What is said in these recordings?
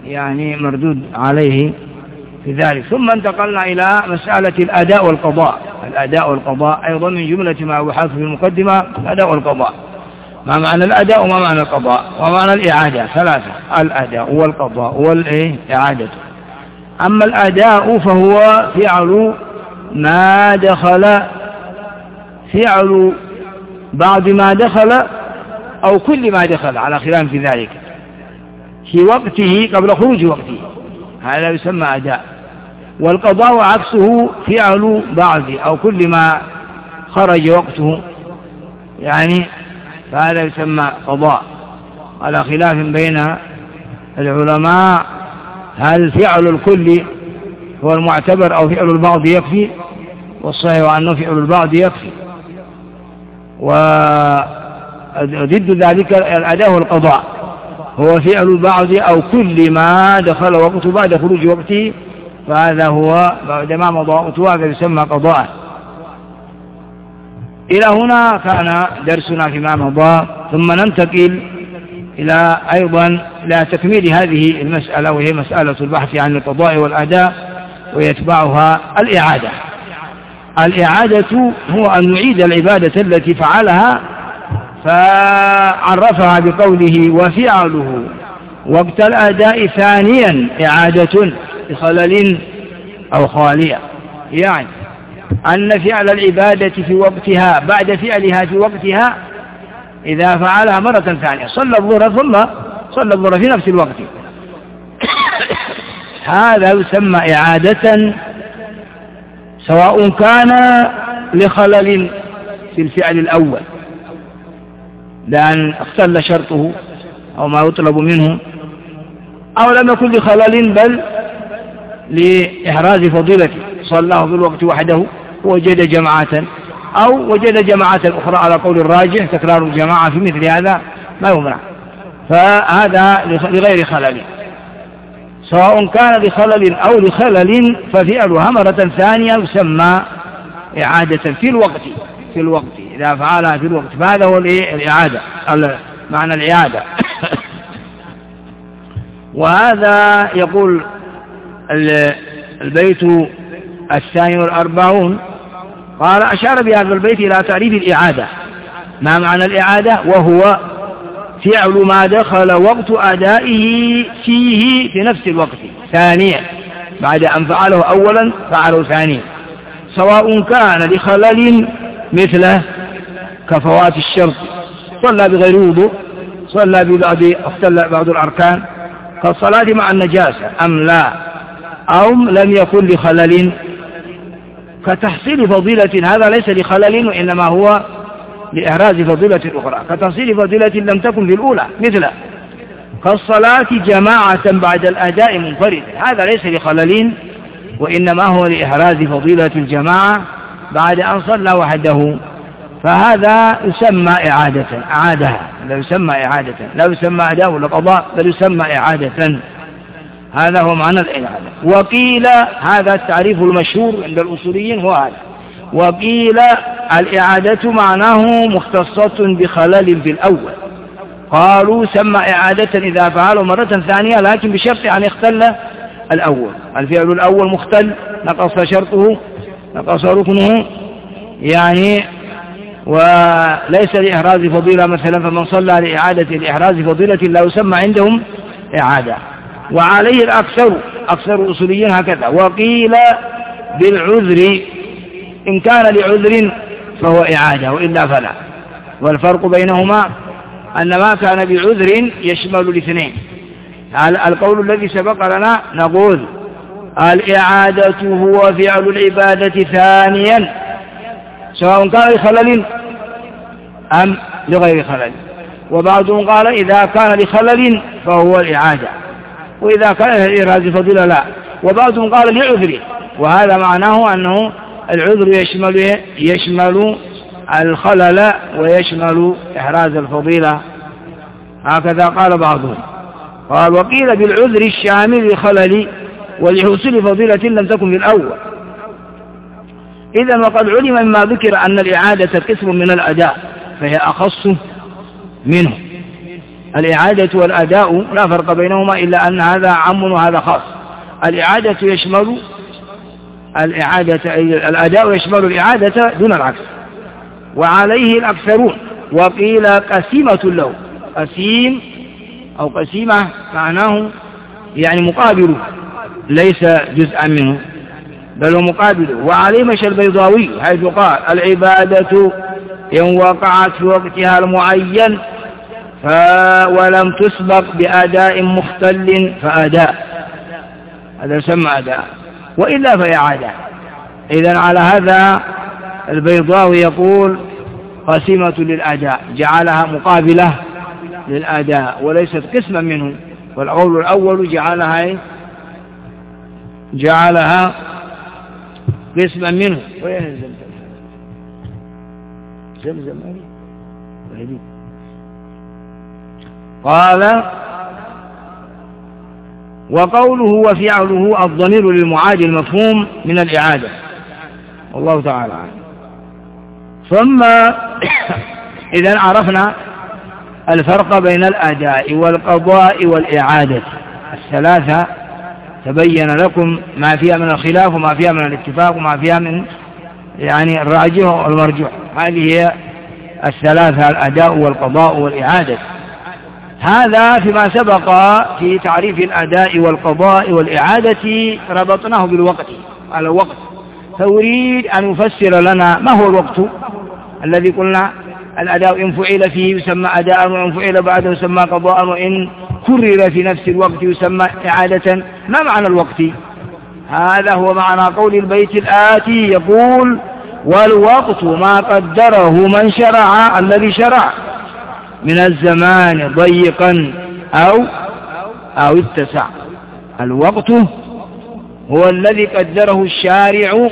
يعني مردود عليه في ذلك. ثم انتقلنا إلى مسألة الأداء والقضاء. الأداء والقضاء أيضا من جملة ما يحاط في المقدمة الأداء والقضاء. ما معنى الأداء وما معنى القضاء وما معنى الإعادة؟ ثلاثة: الأداء والقضاء والإعادة. أما الأداء فهو فعل ما دخل، فعل بعض ما دخل أو كل ما دخل على خلاف في ذلك في وقته قبل خروج وقته، هذا يسمى أداء. والقضاء عكسه فعل بعض أو كل ما خرج وقته، يعني فهذا يسمى قضاء، على خلاف بين العلماء هل فعل الكل هو المعتبر أو فعل البعض يكفي، والصحيح أنه فعل البعض يكفي. وضد ذلك الأداء والقضاء هو فعل البعض أو كل ما دخل وقته بعد خروج وقته، فهذا هو بعدما مضى وقته هذا يسمى قضاء. إلى هنا كان درسنا فيما مضى، ثم ننتقل إلى أيضا إلى تكميل هذه المسألة، وهي مسألة البحث عن القضاء والأداء ويتبعها الإعادة. الإعادة هو أن نعيد العبادة التي فعلها، فعرفها بقوله وفعله وقت الأداء ثانيا إعادة بخلل أو خالية، يعني أن فعل العبادة في وقتها بعد فعلها في وقتها إذا فعلها مرة ثانية، صلى الظهر ثم صلى الظهر في نفس الوقت، هذا يسمى إعادة، سواء كان لخلل في الفعل الأول لأن اختل شرطه أو ما يطلب منه، أو لم يكن لخلل بل لإحراز فضيلته، صلاه في الوقت وحده وجد جماعة أو وجد جماعة أخرى على قول الراجح، تكرار الجماعة في مثل هذا ما يمنع، فهذا لغير خلل. سواء كان لخلل أو لخلل ففعلها مرة ثانية يسمى إعادة في الوقت إذا فعلها في الوقت، فهذا هو الإعادة، معنى الإعادة. وهذا يقول البيت 42 قال أشار بهذا البيت إلى تعريف الإعادة. ما معنى الإعادة؟ وهو فعل ما دخل وقت أدائه فيه في نفس الوقت ثانيا، بعد أن فعله أولا فعله ثانيا، سواء كان لخلل مثله كفوات الشرط، صلى بغير وضوء، صلى اختل بعض الأركان كالصلاة مع النجاسة أم لا، أو لم يكن لخلل كتحصيل فضيلة، هذا ليس لخلل وإنما هو لإحراز فضيلة أخرى، كتحصيل فضيلة لم تكن في الأولى مثل كالصلاة جماعة بعد الأداء منفرد، هذا ليس لخلل وإنما هو لإحراز فضيلة الجماعة بعد أن صلى وحده، فهذا يسمى إعادة، أعادها، لا يسمى إعادة، لا يسمى أداء ولا قضاء، بل يسمى إعادة، هذا هو معنى الإعادة. وقيل هذا التعريف المشهور عند الأصوليين هو هذا، وقيل الإعادة معناه مختصة بخلل في الأول، قالوا سمى إعادة إذا فعله مرة ثانية لكن بشرط أن يختل الأول، الفعل الأول مختل، نقص شرطه، نقص ركنه، يعني وليس لإحراز فضيلة مثلا، فمن صلى لإحراز فضيلة لا يسمى عندهم إعادة. وعليه الأكثر، أكثر الأصوليين هكذا. وقيل بالعذر، إن كان لعذر فهو إعادة وإلا فلا، والفرق بينهما أن ما كان بعذر يشمل الاثنين. القول الذي سبق لنا نقول الإعادة هو فعل العبادة ثانيا سواء كان لخلل أم لغير خلل، وبعضهم قال إذا كان لخلل فهو الإعادة، وإذا كان لإحراز فضيلة لا، وبعضهم قال لعذر، وهذا معناه أنه العذر يشمل الخلل ويشمل إحراز الفضيلة، هكذا قال بعضهم. قال وقيل بالعذر الشامل للخلل ولحصول فضيلة لم تكن في الأول. إذن وقد علم مما ذكر أن الإعادة قسم من الأداء فهي أخص منه، الإعادة والأداء لا فرق بينهما إلا أن هذا عام وهذا خاص. الإعادة يشمل الأداء يشمل الإعادة دون العكس، وعليه الأكثرون. وقيل قسيمة له، قسيم أو قسيمة معناه يعني مقابله، ليس جزءا منه بل هو مقابله. وعليه مشى البيضاوي حيث قال العبادة إن وقعت في وقتها المعين ولم تسبق بأداء مختل فأداء، هذا يسمى أداء، وإلا فإعادة. إذن على هذا البيضاوي يقول قسيمة للأداء، جعلها مقابلة للأداء وليست قسما منه. والقول الأول جعلها قسما منه. وين زمزم قال وقوله وفعله الضمير للمعادي المفهوم من الإعادة، والله تعالى عنه. ثم إذن عرفنا الفرق بين الأداء والقضاء والإعادة الثلاثة، تبين لكم ما فيها من الخلاف وما فيها من الاتفاق وما فيها من يعني الراجح والمرجوح. هذه هي الثلاثة: الأداء والقضاء والإعادة. هذا فيما سبق في تعريف الأداء والقضاء والإعادة ربطناه بالوقت على الوقت، فأريد أن يفسر لنا ما هو الوقت الذي قلنا الأداء إن فعل فيه يسمى أداء، وإن فعل بعده يسمى قضاء، وإن كرر في نفس الوقت يسمى إعادة. ما معنى الوقت؟ هذا هو معنى قول البيت الآتي، يقول والوقت ما قدره من شرع الذي شرع من الزمان ضيقا أو اتسع. الوقت هو الذي قدره الشارع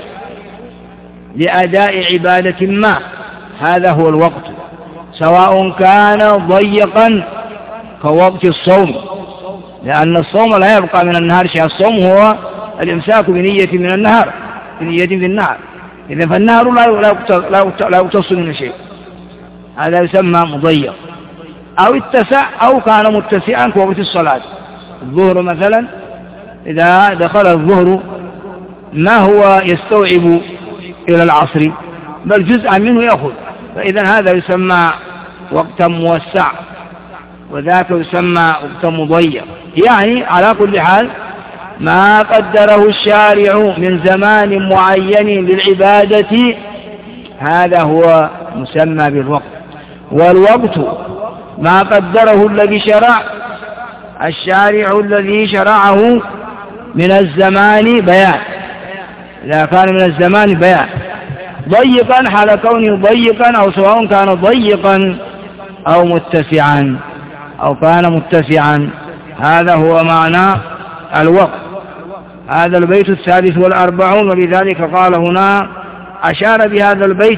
لأداء عبادة ما، هذا هو الوقت، سواء كان ضيقا كوقت الصوم، لأن الصوم لا يبقى من النهار شيء. الصوم هو الإمساك بنية من النهار، بنية في النهار، إذن فالنهار لا يقتص من شيء، هذا يسمى مضيق. أو اتسع أو كان متسعا كوقت الصلاة. الظهر مثلا إذا دخل الظهر ما هو يستوعب إلى العصر بل جزءا منه يأخذ، فإذا هذا يسمى وقتا موسع، وذاك يسمى وقتا مضيق. يعني على كل حال ما قدره الشارع من زمان معين للعبادة هذا هو مسمى بالوقت. والوقت ما قدره الذي شرع الشارع الذي شرعه من الزمان بيان، إذا كان من الزمان بيان ضيقا حال كونه ضيقا، أو سواء كان ضيقا أو متسعا أو كان متسعا، هذا هو معنى الوقت. هذا البيت 43، ولذلك قال هنا أشار بهذا البيت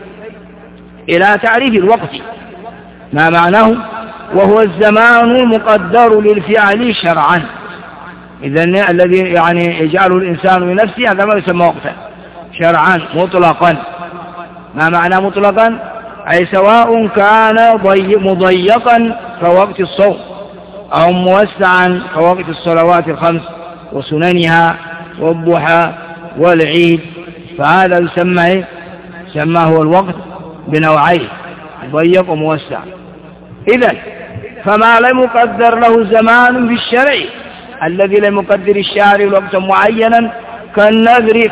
إلى تعريف الوقت ما معناه، وهو الزمان المقدر للفعل شرعا. إذن الذي يعني يجعله الإنسان لنفسه هذا ما يسمى وقتا شرعا مطلقا. ما معنى مطلقا؟ أي سواء كان مضيقا كوقت الصوم أو موسعا كوقت الصلوات الخمس وسننها والضحى والعيد، فهذا يسمى هو الوقت بنوعين، مضيق وموسع. إذن فما لم يقدر له زمان في الشرع الذي لم يقدر الشارع وقتا معينا كالنذر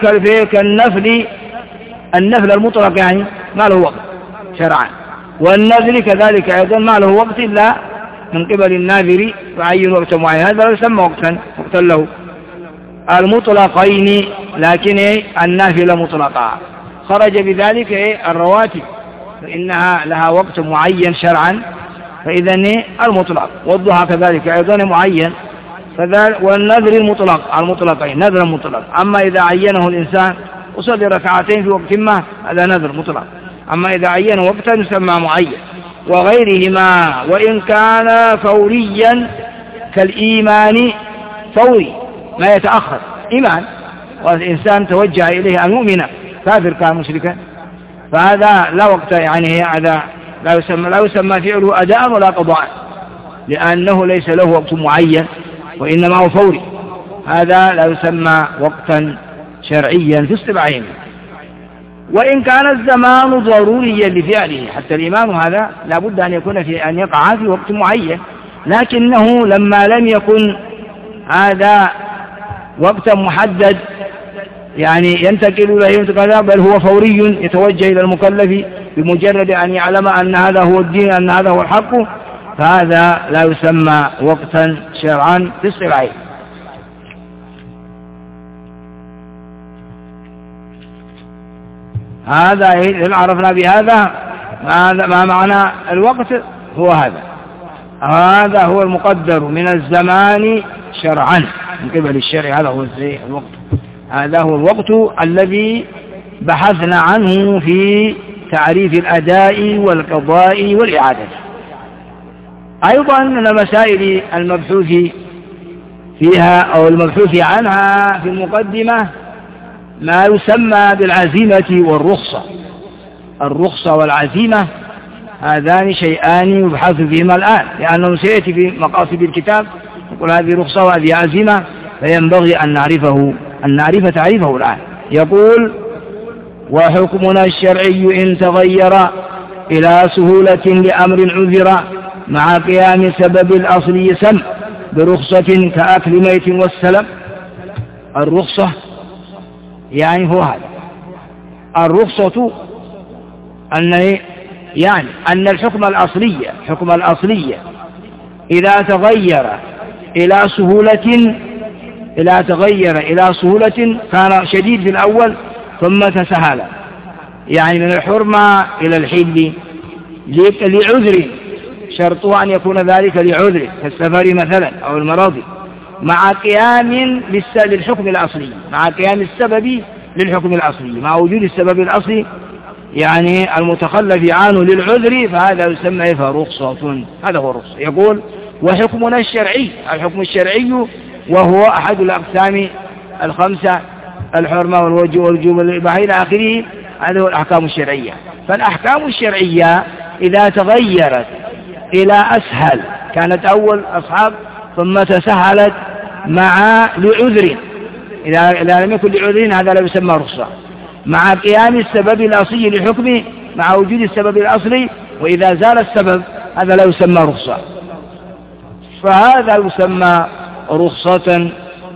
النفل المطلق يعني ما له وقت شرعا، والنذر كذلك أيضا ما له وقت إلا من قبل الناذر يعين وقتا معين، هذا يسمى وقتا له المطلقين. لكن النافلة مطلقة خرج بذلك الرواتب فإنها لها وقت معين شرعا، فإذا المطلق، والضحى كذلك أيضا معين، والنذر المطلقين نذر مطلق. أما إذا عينه الإنسان وصلي ركعتين في وقت ما هذا نذر مطلق، أما إذا عينه وقتا يسمى معين. وغيرهما وإن كان فوريا كالإيمان، فوري ما يتأخر إيمان، والإنسان توجه إليه أن يؤمن، كافر كان مشركا، فهذا لا وقت، يعني هذا لا يسمى فعله أداء ولا قضاء، لأنه ليس له وقت معين وإنما هو فوري، هذا لا يسمى وقتا شرعيا في اصطلاحهم. وإن كان الزمان ضروريا لفعله، حتى الإمام هذا لا بد أن يكون أن يقع في وقت معين، لكنه لما لم يكن هذا وقتا محدد يعني ينتقل إليه كذا، بل هو فوري يتوجه إلى المكلف بمجرد أن يعلم أن هذا هو الدين، أن هذا هو الحق، فهذا لا يسمى وقتا شرعا في اصطلاحه. هذا إن عرفنا بهذا ما معنى الوقت، هو هذا هو المقدر من الزمان شرعا من قبل الشرع، هذا هو الوقت، هذا هو الوقت الذي بحثنا عنه في تعريف الأداء والقضاء والإعادة. أيضا من المسائل المبحوث فيها أو المبحوث عنها في المقدمة ما يسمى بالعزيمة والرخصة. الرخصة والعزيمة هذان شيئان يبحث فيهما الآن، لأنه سيأتي في مقاصد الكتاب يقول هذه رخصة وهذه عزيمة، فينبغي أن نعرف تعريفه الآن. يقول: وحكمنا الشرعي إن تغير إلى سهولة لأمر عذر مع قيام سبب الأصل يسم برخصة كأكل ميت والسلم. الرخصة يعني هو هذا، الرخصة أن الحكم الأصلية إذا تغير إلى سهولة كان شديد في الأول ثم تسهل، يعني من الحرمة إلى الحل لعذر، شرطه أن يكون ذلك لعذر كالسفر مثلا أو المرض، مع قيام للحكم الأصلي، مع قيام السبب للحكم الأصلي، مع وجود السبب الأصلي يعني المتخلف عنه للعذر، فهذا يسمى رخصة. هذا هو الرخصة. يقول: وحكمنا الشرعي، الحكم الشرعي وهو أحد الأقسام الخمسة، الحرمة والوجوب والإباحة إلى آخره، هذا هو الأحكام الشرعية. فالأحكام الشرعية إذا تغيرت إلى أسهل، كانت أول أصحاب ثم تسهلت لعذر، إذا لم يكن لعذر هذا لا يسمى رخصة، مع قيام السبب الأصلي لحكمه، مع وجود السبب الأصلي، وإذا زال السبب هذا لا يسمى رخصة، فهذا يسمى رخصة.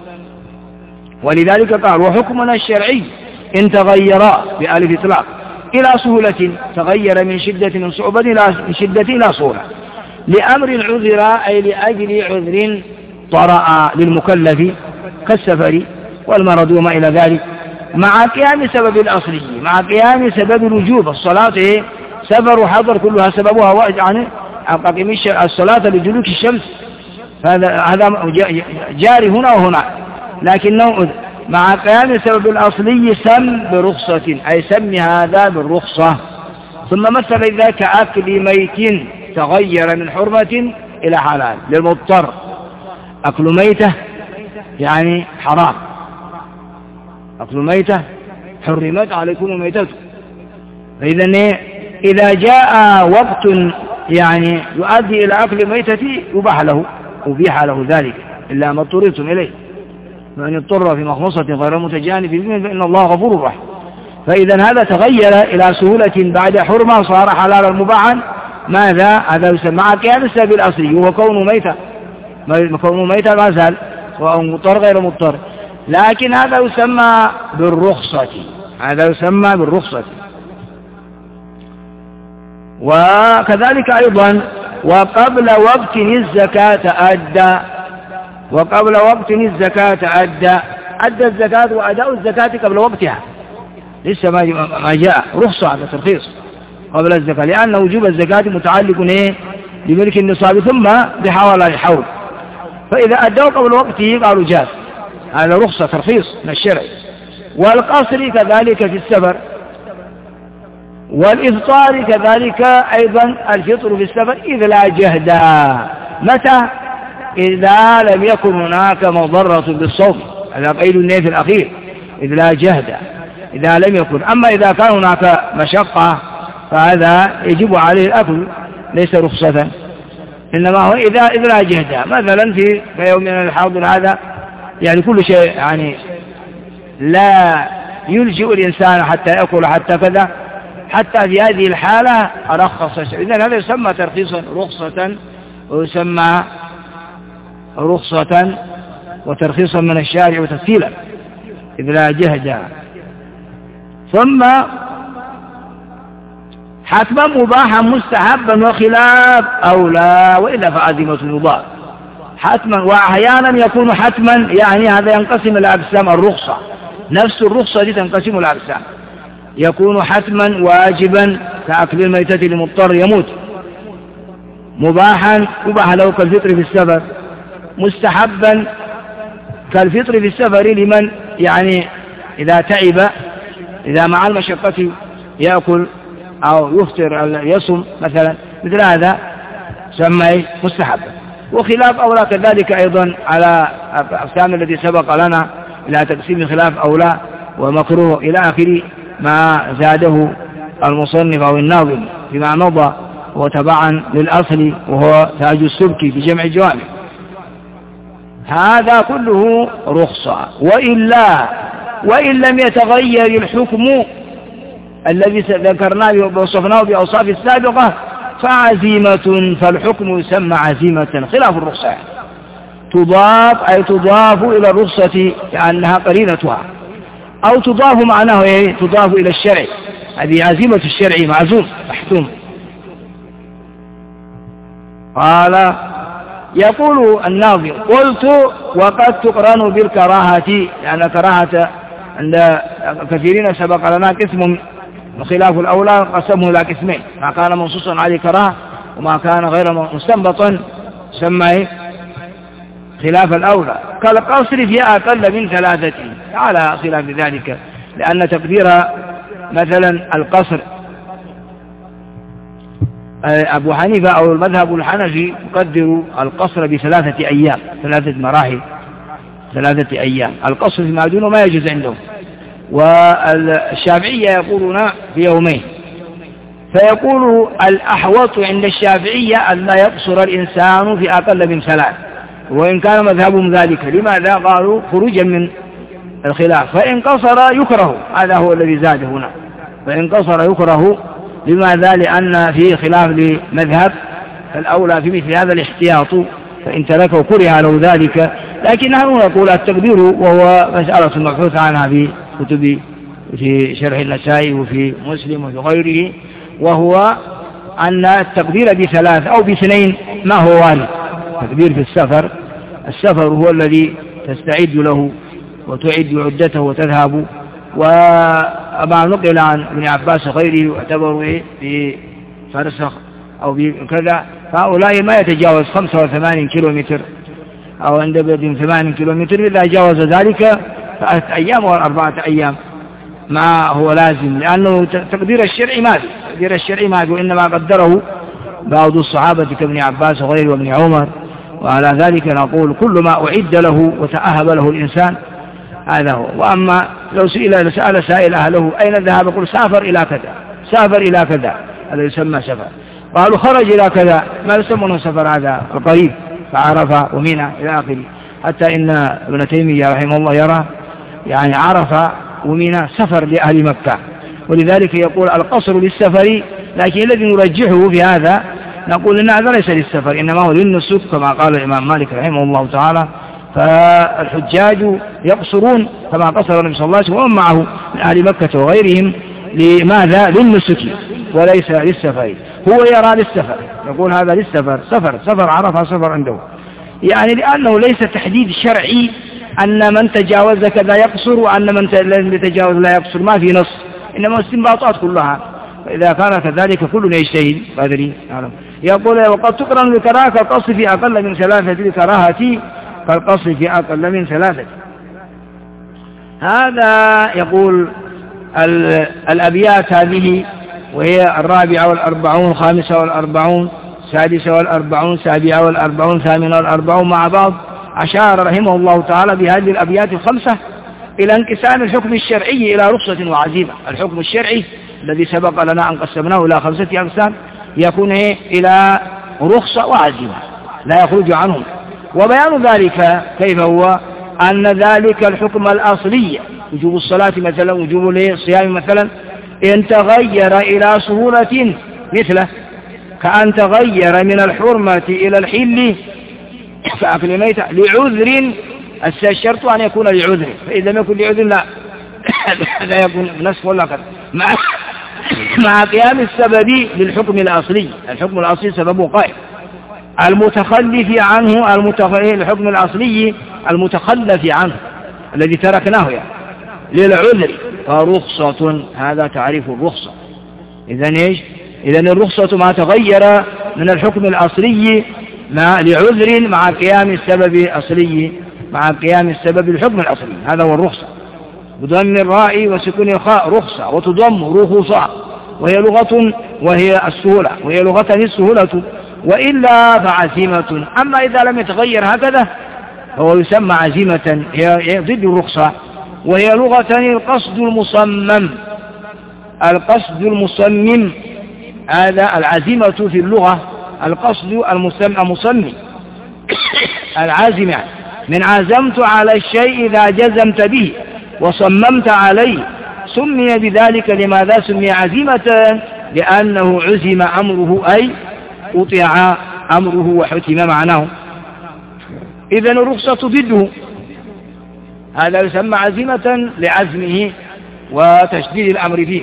ولذلك قال: وحكمنا الشرعي إن تغير بألف إطلاق إلى سهولة، تغير من صعوبة إلى سهولة، لأمر عذر أي لأجل عذر طرأ للمكلف كالسفر والمرض وما إلى ذلك، مع قيام سبب الأصلي، مع قيام سبب الوجوب. الصلاة سفر وحضر كلها سببها يعني أقيم الصلاة لدلوك الشمس، هذا جاري هنا وهنا، لكنه مع قيام السبب الأصلي سم برخصة، أي سم هذا بالرخصة. ثم مثل ذاك أكل ميت تغير من حرمة إلى حلال للمضطر، أكل ميتة يعني حرام، أكل ميتة حرمت عليكم الميتة. فإذا إذا جاء وقت يعني يؤدي إلى أكل ميتة أبيح له ذلك إلا ما اضطررتم إليه، فمن اضطر في مخمصة غير متجانف فإن الله غفور رحيم. فإذا هذا تغير إلى سهولة بعد حرمة صار حلالا مباحا، ماذا؟ هذا يسمى مع قيام السبب الأصلي، وهو كونه ميتا ما زال، سواء مضطر غير مضطر، لكن هذا يسمى بالرخصة. وكذلك أيضا وقبل وقت الزكاة أدى الزكاة وأداء الزكاة قبل وقتها، لسه ما جاء رخصة، هذا ترخيص قبل الزكاة، لأن وجوب الزكاة متعلق بملك النصاب ثم بحوالي الحول، فإذا أدوا قبل وقته قالوا جاز، هذا رخصة ترخيص من الشرع. والقصر كذلك في السفر، والإفطار كذلك أيضا الفطر في السفر إذ لا جهدا. متى؟ إذا لم يكن هناك مضرة بالصوم، هذا قيد النية في الأخير، إذ لا جهدا إذا لم يكن. أما إذا كان هناك مشقة فهذا يجب عليه الأكل، ليس رخصة. إنما هو إذا لا جهد. مثلا في يومنا الحاضر هذا يعني كل شيء يعني لا يلجئ الإنسان حتى يأكل حتى كذا، حتى في هذه الحالة أرخص الشرع. إذن هذا يسمى ترخيصا رخصة، ويسمى رخصة وترخيصا من الشارع وتسهيلا إذا لا جهد. ثم حتما مباحا مستحبا وخلاف أولى، وإلا فعزيمة مضاف. حتما وأحيانا يكون حتما، يعني هذا ينقسم إلى أقسام. الرخصة نفس الرخصة دي تنقسم إلى أقسام، يكون حتما واجبا كأكل الميتة لمضطر يموت، مباحا يباح له كالفطر في السفر، مستحبا كالفطر في السفر لمن يعني إذا تعب، إذا مع المشقة يأكل أو يفطر يصم مثلا، مثل هذا سمى مستحبا. وخلاف أولى كذلك أيضا على أقسام التي سبق لنا إلى تقسيم خلاف أولى ومكروه إلى آخر ما زاده المصنف أو الناظم فيما مضى، وتبعا للأصل وهو تاج السبكي في جمع الجوامع. هذا كله رخصة. وإن لم يتغير الحكم الذي ذكرناه ووصفناه بأوصاف السابقة فعزيمة، فالحكم يسمى عزيمة خلاف الرخصة، تضاف أي تضاف إلى الرخصة كأنها قرينتها، أو تضاف معناه تضاف إلى الشرع. هذه عزيمة الشرع معزوم محتوم. قال يقول الناظم قلت وقد تقرن بالكراهة، لأن كراهة عند كثيرين سبق لنا قسم وخلاف الأولى قسمه إلى قسمين، ما كان منصوصا عليه كراهة وما كان غير مستنبطا سمى خلاف الأولى، كالقصر في أقل من 3 على خلاف ذلك، لأن تقدير مثلا القصر أبو حنيفة أو المذهب الحنفي يقدر القصر ب3 أيام، 3 مراحل 3 أيام. القصر فيما دونه ما يجوز عندهم. والشافعية يقولون في يومين. فيقول الأحوط عند الشافعية أن لا يقصر الإنسان في أقل من 3، وإن كان مذهبهم ذلك. لماذا؟ قالوا خروجا من الخلاف. فإن قصر يكره، هذا هو الذي زاد هنا، فإن قصر يكره. لماذا؟ لأن فيه خلاف لمذهب، الأولى في مثل هذا الاحتياط، فإن تركه كره له ذلك. لكن نحن نقول التقدير، وهو مسألة مبحوث عنها في كتب في شرح النسائي وفي مسلم وفي غيره، وهو أن التقدير ب3 أو ب2 ما هو وارد. التقدير في السفر هو الذي تستعد له وتعد عدته وتذهب. وما نقل عن ابن عباس وغيره واعتبروا في فرسخ أو بكذا، فهؤلاء ما يتجاوز 5 و8 كيلومتر، أو عند بلد 8 كيلومتر. إذا جاوز ذلك 3 أيام أو 4 أيام ما هو لازم، لأنه تقدير الشرع ما في، تقدير الشرع ما في، وإنما قدره بعض الصحابة كابن عباس وغيره وابن عمر. وعلى ذلك نقول كل ما أعد له وتأهب له الإنسان هذا هو. وأما لو سأل سائل أهله أين الذهاب، يقول سافر إلى كذا، هذا يسمى سفر. قالوا خرج إلى كذا، ما يسمونه سفر، هذا القريب، فعرفة ومنى إلى آخره. حتى إن ابن تيمية رحمه الله يرى يعني عرفة ومنى سفر لأهل مكة، ولذلك يقول القصر للسفر. لكن الذي نرجحه في هذا نقول إن هذا ليس للسفر، إنما هو للنسك كما قال الإمام مالك رحمه الله تعالى. فالحجاج يقصرون كما قصر النبي صلى الله عليه وسلم ومن معه من أهل مكة وغيرهم. لماذا؟ للنسك وليس للسفر. هو يرى للسفر، يقول هذا للسفر، سفر عرفها سفر عنده، يعني لأنه ليس تحديد شرعي أن من تجاوز كذا يقصر وأن من يتجاوز لا يقصر، ما في نص، إنما استنباطات كلها. فإذا كان كذلك كل يجتهد قادرين. يقول وقد تقرن الكراهة كالقصر في أقل من 3 لكراهة كالقصر في أقل من 3. هذا يقول الأبيات هذه، وهي 44 45 45 46 47 48 مع بعض. أشار رحمه الله تعالى بهذه الأبيات 5 إلى انقسام الحكم الشرعي إلى رخصة وعزيمة. الحكم الشرعي الذي سبق لنا أن قسمناه إلى 5 أقسام يكون إلى رخصة وعزيمة لا يخرج عنهم. وبيان ذلك كيف هو أن ذلك الحكم الأصلي وجوب الصلاة مثلا وجوب الصيام مثلا إن تغير إلى سهولة مثله كأن تغير من الحرمة إلى الحل فأكل ميتة لعذر، الشرط أن يكون لعذر، فإذا لم يكن لعذر لا يكون نسخ ولا كذا مع قيام السبب للحكم الأصلي. الحكم الأصلي سببه قائم، المتخلف عنه الحكم الأصلي المتخلف عنه الذي تركناه يعني للعذر فرخصة. هذا تعريف الرخصة. إذن إيش؟ إذن الرخصة ما تغير من الحكم الأصلي لعذر مع قيام السبب الأصلي مع قيام السبب الحكم الأصلي، هذا هو الرخصة. بضم الراء وسكون الخاء رخصة، وتضم رخصة وهي السهولة، وهي لغة السهولة، وإلا فعزيمة. أما إذا لم يتغير هكذا فهو يسمى عزيمة، هي ضد الرخصة، وهي لغة القصد المصمم. القصد المصمم هذا العزيمة في اللغة، القصد المصمم العازم من عزمت على الشيء إذا جزمت به وصممت عليه، سمي بذلك. لماذا سمي عزيمة؟ لأنه عزم أمره أي قطع أمره وحتم معناه. إذن الرخصة ضده، هذا يسمى عزيمة لعزمه وتشديد الأمر فيه.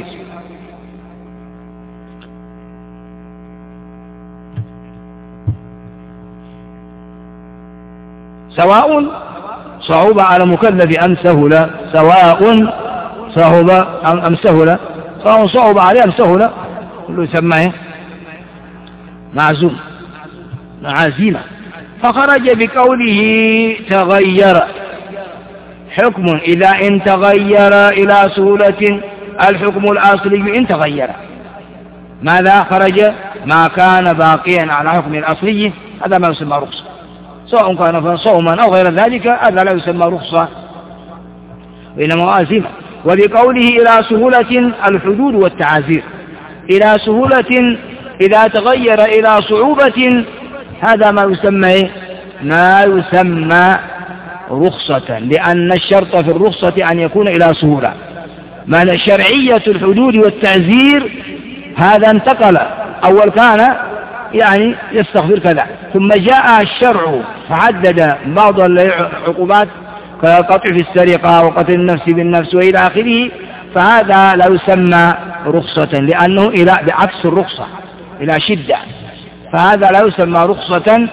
سواء صعوبة على مكلف أم سهل، سواء صعوب أم سهل، سواء صعوبة عليه أم سهل، كله يسمى معزوم عزيمة. فخرج بقوله تغير حكم إذا إن تغير إلى سهولة الحكم الأصلي إن تغير. ماذا خرج؟ ما كان باقيا على حكم الأصلي هذا ما يسمى رخصة، سواء كان صوما أو غير ذلك هذا لا يسمى رخصة وإنما عزيمة. وبقوله إلى سهولة الحدود والتعازير، إلى سهولة إذا تغير إلى صعوبة هذا ما يسمى رخصة، لأن الشرط في الرخصة أن يكون إلى سهولة. ما شرعية الحدود والتعزير هذا انتقل، أول كان يعني يستغفر كذا، ثم جاء الشرع فحدد بعض العقوبات كقطع في السرقة وقتل النفس بالنفس وإلى آخره، فهذا لا يسمى رخصة لأنه إلى بعكس الرخصة إلى شدة، فهذا لا يسمى رخصة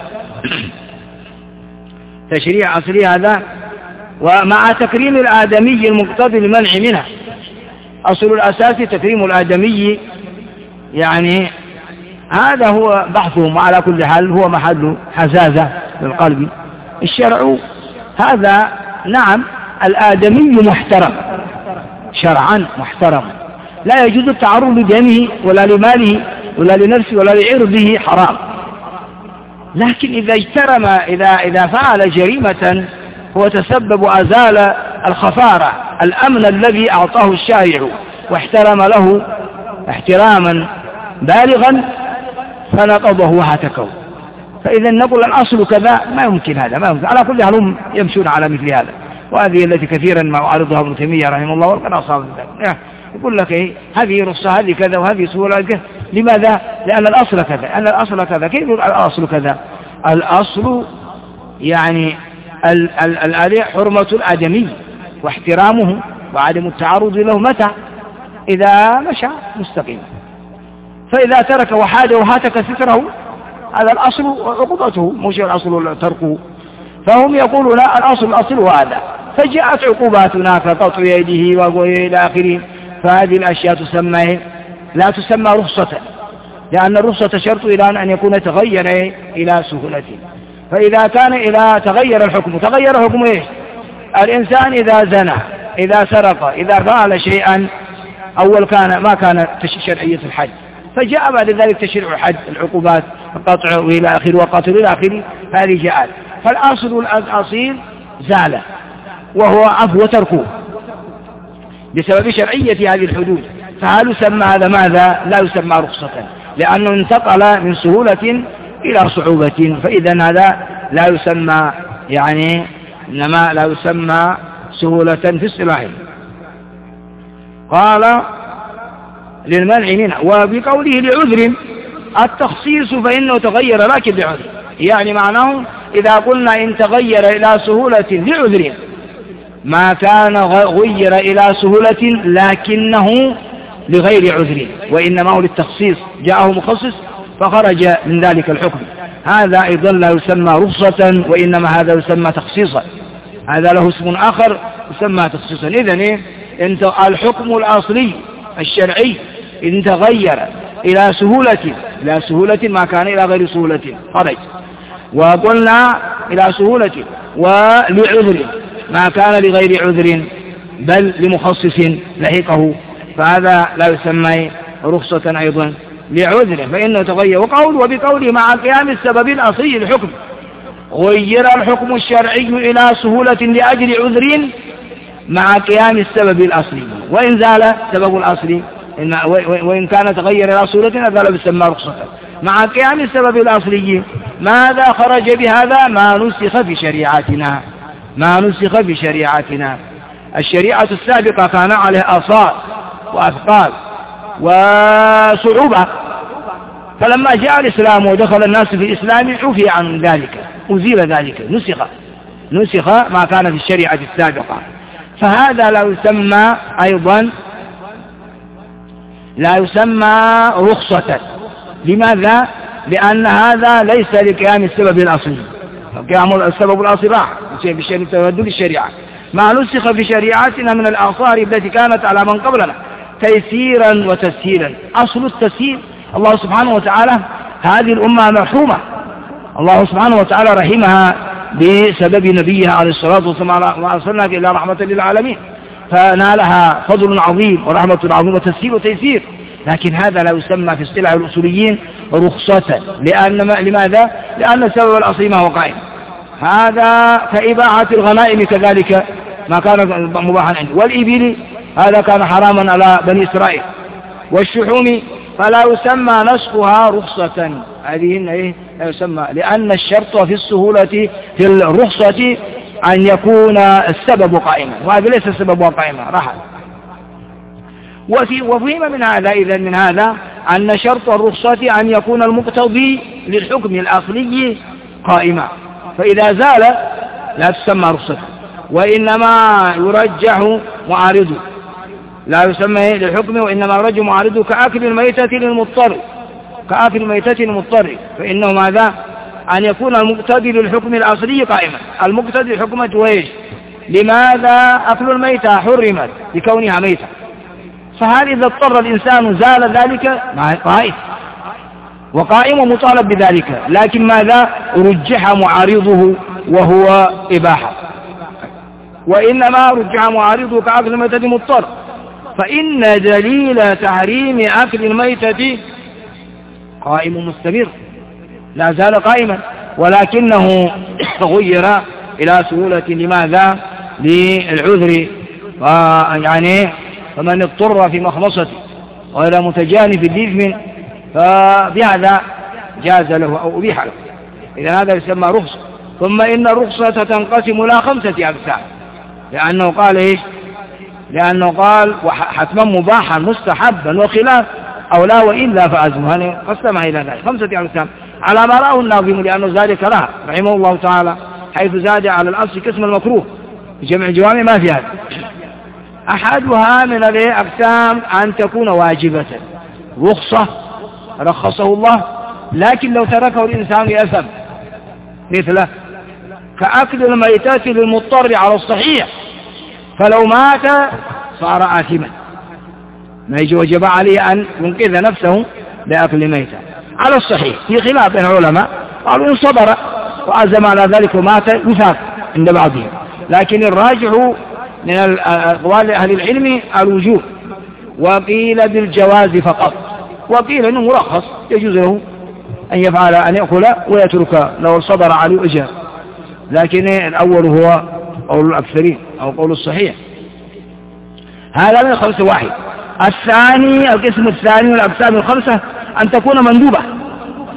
تشريع أصلي هذا. ومع تكريم الآدمي المقتضي المنع منها، أصل الأساس تكريم الآدمي، يعني هذا هو بحثهم على كل حال، هو محل حزازة للقلب. الشرع هذا نعم الآدمي محترم شرعا محترم، لا يجوز التعرض لدمه ولا لماله ولا لنفسه ولا لعرضه، حرام. لكن إذا اجترم إذا فعل جريمة هو تسبب أزال الخفارة الأمن الذي أعطاه الشارع واحترم له احتراما بالغا فنقضه وهتكه، فإذا نقول الأصل كذا ما يمكن، هذا ما يمكن. على كل حال هم يمشون على مثل هذا، وهذه التي كثيرا ما أعرضها ابن تيمية رحمه الله وقد أصاب ذلك، يقول لك إيه هذه رخصة هذه كذا وهذه سهولة كذا. لماذا؟ لأن الأصل كذا، أن الأصل كذا. كيف يقول الأصل كذا؟ الأصل يعني حرمة الآدمي واحترامه وعدم التعرض له متى؟ إذا مشى مستقيما، فإذا ترك وحاده وهاتك ستره هذا الأصل وعقوبته، مش الأصل تركه. فهم يقولون لا الأصل هو هذا، فجاءت عقوباتنا كقطع يده وإلى آخره، فهذه الأشياء تسمى لا تسمى رخصة، لأن الرخصة شرط إلى أن يكون تغير إلى سهولة. فإذا كان إذا تغير الحكم، تغير حكم إيه؟ الإنسان إذا زنى إذا سرق إذا فعل شيئا، أول ما كان شرعية الحد، فجاء بعد ذلك تشريع الحد العقوبات القطع وإلى آخره وقتل إلى آخره، هذه جاءت. فالأصل الأصيل زال وهو عفو وتركه بسبب شرعية هذه الحدود، فهل يسمى هذا ماذا؟ لا يسمى رخصة، لأنه انتقل من سهولة إلى صعوبة، فإذا هذا لا يسمى يعني إنما لا يسمى سهولة في اصطلاحه. قال للمنع منه. وبقوله لعذر التخصيص فإنه تغير لكن لعذر، يعني معناه إذا قلنا إن تغير إلى سهولة لعذر ما كان غير إلى سهولة لكنه لغير عذر، وإنما هو للتخصيص، جاءه مخصص فخرج من ذلك الحكم، هذا أيضا لا يسمى رخصة، وإنما هذا يسمى تخصيصا، هذا له اسم آخر يسمى تخصيصا. إذن الحكم الأصلي الشرعي إن تغير إلى سهولة ما كان إلى غير سهولة خرج، وقلنا إلى سهولة ولعذر ما كان لغير عذر بل لمخصص لحقه، فهذا لا يسمى رخصة أيضا لعذر فإنه تغير. وبقوله مع قيام السبب الأصلي للحكم، غير الحكم الشرعي إلى سهولة لأجل عذر مع قيام السبب الأصلي، وإن زال سبب الأصلي وإن كان تغير إلى سهولة هذا لا يسمى رخصة مع قيام السبب الأصلي. ماذا خرج بهذا؟ ما نسخ في شريعتنا. الشريعة السابقة كان عليها آثار وأثقال وصعوبة، فلما جاء الإسلام ودخل الناس في الإسلام عفي عن ذلك، أزيل ذلك، نسخ ما كان في الشريعة السابقة، فهذا لا يسمى رخصة. لماذا؟ لأن هذا ليس لقيام السبب الأصلي، قيام السبب الأصلي راح بتبدل الشريعة. ما نسخ في شريعتنا من الآثار التي كانت على من قبلنا تيسيرا وتسهيلا. أصل التسهيل الله سبحانه وتعالى، هذه الأمة مرحومة، الله سبحانه وتعالى رحمها بسبب نبيها عليه الصلاة والسلام، وأرسلناك إلى رحمة للعالمين، فنالها فضل عظيم ورحمة عظيمة وتسهيل وتيسير، لكن هذا لا يسمى في اصطلاح الأصوليين رخصة. لماذا؟ لأن السبب الأصلي ما هو قائم. هذا كإباحة الغنائم كذلك ما كان مباحا عنده، والإبل هذا كان حراما على بني إسرائيل، والشحوم فلا يسمى نسخها رخصة، هذه لا يسمى، لأن الشرط في السهولة في الرخصة أن يكون السبب قائما، وهذا ليس السبب قائما رحل. وفهم من هذا إذن من هذا أن شرط الرخصة أن يكون المقتضي للحكم الأصلي قائما، فإذا زال لا تسمى رخصة، وإنما يرجح معارضه، لا يسمى للحكم وإنما يرجح معارضه كأكل الميتة للمضطر، فإنه ماذا؟ أن يكون المقتضي للحكم الأصلي قائما. المقتضي الحكمة وإيش؟ لماذا أكل الميتة حرمت؟ لكونها ميتة، فهل إذا اضطر الإنسان زال ذلك؟ وقائم ومطالب بذلك، لكن ماذا؟ رجح معارضه وهو إباحة، وإنما رجح معارضه كأكل الميتة مضطر، فإن دليل تحريم أكل الميتة قائم مستمر، لا زال قائما، ولكنه غير إلى سهولة. لماذا؟ للعذر، يعني فمن اضطر في مخمصة غير متجانف لإثم فبهذا جاز له أو أبيح له، إذا هذا يسمى رخصة. ثم إن الرخصة تنقسم إلى 5 أقسام، لأنه قال إيش؟ لأنه قال حتما مباحا مستحبا وخلاف أو لا وإلا فأزمه، يعني قسمها إلى ذلك 5 أقسام على ما رأه الناظم، لأنه زاد كراهة رحمه الله تعالى، حيث زاد على الأصل قسم المكروه بجمع الجوامع ما في هذا. أحدها من الأقسام أن تكون واجبة، رخصة رخصه الله، لكن لو تركه الإنسان يأثم، مثله كأكل الميتات للمضطر على الصحيح، فلو مات صار آثما، ما يجي وجب عليه أن ينقذ نفسه لأكل ميتة على الصحيح، في خلاف بين العلماء، قالوا إن صبر وعزم على ذلك ومات يثاب عند بعضهم، لكن الراجح من أقوال أهل العلم الوجوب، وقيل بالجواز فقط، وقيل أنه مرخص يجوز له أن يفعل أن يأكل ويترك لو صبر عليه أجر، لكن الأول هو قول الأكثرين أو قول الصحيح. هذا من 5 واحد. الثاني القسم الثاني من الأقسام 5 أن تكون مندوبة،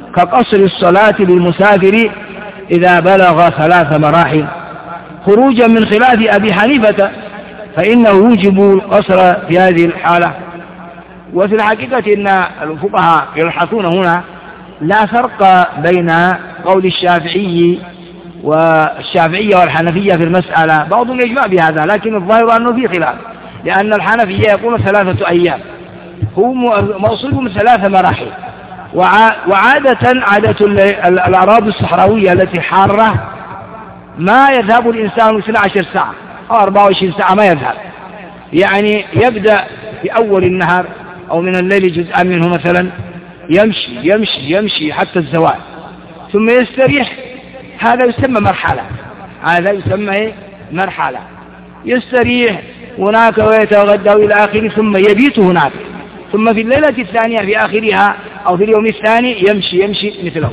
كقصر الصلاة للمسافر إذا بلغ 3 مراحل، خروجا من خلاف أبي حنيفة فإنه يوجب القصر في هذه الحالة. وفي الحقيقة إن الفقهاء يبحثون هنا لا فرق بين قول الشافعية والحنفية في المسألة، بعضهم يجمع بهذا لكن الظاهر أنه في خلاف، لأن الحنفية يقول 3 أيام، هو موصول من 3 مراحل. وعادة عادة الأراضي الصحراوية التي حارة ما يذهب الإنسان 12 ساعة أو 24 ساعة، ما يذهب، يعني يبدأ في أول النهار أو من الليل جزءا منه مثلا، يمشي يمشي يمشي حتى الزوال ثم يستريح. هذا يسمى مرحلة، هذا يسمى مرحلة، يستريح هناك ويتغدى إلى آخره ثم يبيت هناك، ثم في الليلة الثانية في آخرها أو في اليوم الثاني يمشي مثله.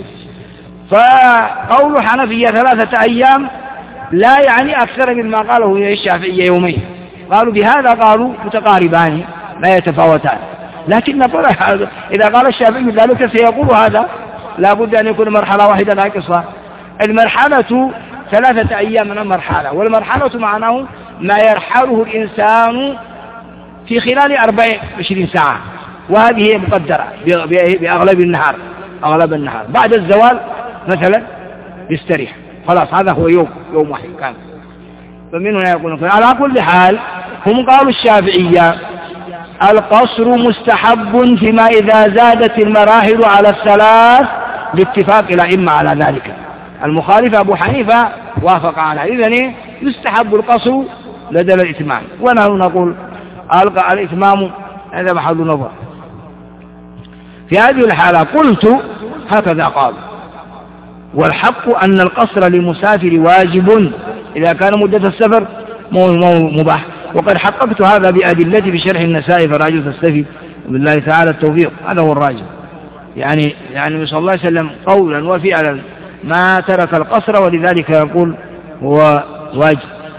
فقول حنفية 3 أيام لا يعني أكثر مما قاله الشافعية يومين، قالوا بهذا قالوا متقاربان لا يتفاوتان، لكن إذا قال الشافعي ذلك سيقول هذا لا بد أن يكون مرحلة واحدة ناقصة. المرحلة 3 أيام من المرحلة، والمرحلة معناه ما يرحله الإنسان في خلال 24 ساعة، وهذه هي مقدرة بأغلب النهار، أغلب النهار بعد الزوال مثلا يستريح خلاص، هذا هو يوم واحد كان. فمن هنا يقولون على كل حال هم قالوا الشافعية القصر مستحب فيما إذا زادت المراحل على 3 باتفاق الأئمة على ذلك. المخالف أبو حنيفة وافق على إذن يستحب القصر لدى الإتمام، ونحن نقول ألقى الإتمام هذا محل نظر. في هذه الحالة قلت هكذا قال: والحق أن القصر للمسافر واجب إذا كان مدة السفر مباح، وقد حققت هذا بأدلتي في شرح النسائي فراجع تستفيد بالله تعالى التوفيق. هذا هو الراجع، يعني صلى الله عليه وسلم قولا وفعلا ما ترك القصر، ولذلك يقول هو واجب.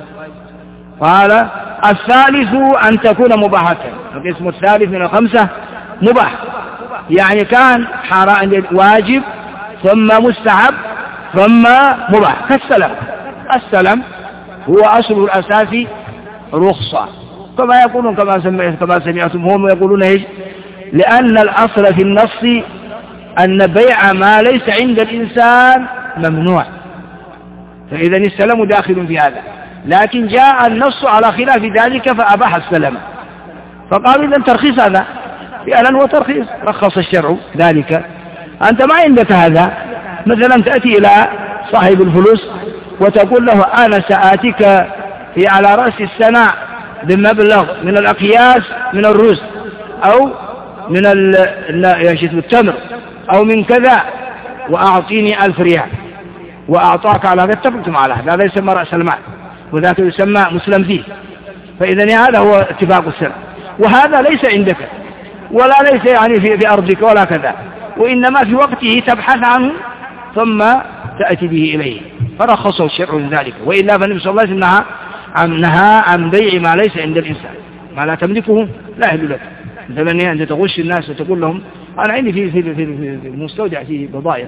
قال: الثالث أن تكون مباحة، القسم الثالث من 5 مباح، يعني كان واجب ثم مستحب ثم مباح، كالسلم. السلم هو أصل الأساس رخصة، كما يقولون كما سمعتم هم يقولون إيش؟ لأن الأصل في النص أن بيع ما ليس عند الإنسان ممنوع، فإذا السلم داخل في هذا، لكن جاء النص على خلاف ذلك فأباح السلم، فقالوا إذن ترخيص هذا فعلا هو ترخيص، رخص الشرع ذلك. أنت ما عندك هذا، مثلا تأتي إلى صاحب الفلوس وتقول له أنا سآتيك في على رأس السنة بمبلغ من الأقياس من الرز أو من التمر أو من كذا وأعطيني 1000 ريال، وأعطاك على هذا اتفقتم على هذا يسمى رأس المال، وذاك يسمى مسلم فيه. فإذا هذا هو اتفاق السلم، وهذا ليس عندك ولا ليس يعني في أرضك ولا كذا، وإنما في وقته تبحث عنه ثم تأتي به إليه، فرخصه الشرع ذلك. وإلا فالنبي صلى الله عليه وسلم نهى عن بيع ما ليس عند الإنسان، ما لا تملكه لا يحل لك. مثلا أنت تغش الناس وتقول لهم أنا عندي في المستودع فيه بضائع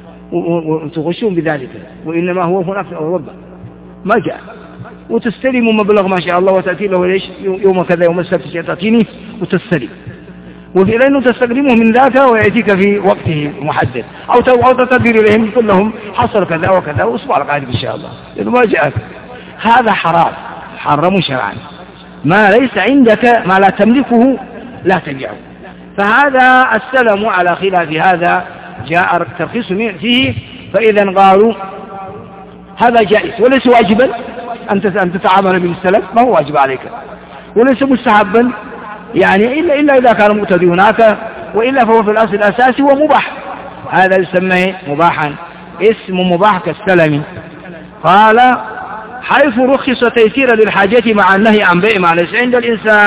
وتغشون بذلك، وإنما هو هناك في أوروبا ما جاء، وتستلم مبلغ ما شاء الله وتأتي له ليش يوم كذا يوم السبت تأتيني وتستلم، وفي لأنه تستقدمه من ذاك ويأتيك في وقته محدد، أو تتدبر إليهم تقول لهم حصل كذا وكذا وأسبوع القادم إن شاء الله، لأنه ما جاءك. هذا حرام، حرم شرعا، ما ليس عندك ما لا تملكه لا تبيعه. فهذا السلم على خلاف هذا جاء الترخيص فيه، فإذا قالوا هذا جائز وليس واجبا أن تتعامل بالسلم، ما هو واجب عليك، وليس مستحبا يعني إلا إذا كان مقتضي هناك، وإلا فهو في الأصل الأساسي ومباح، هذا يسمى مباحا، اسم مباح كالسلم. قال: حيث رخص تيسيرا للحاجة مع النهي عن بيع ما ليس عند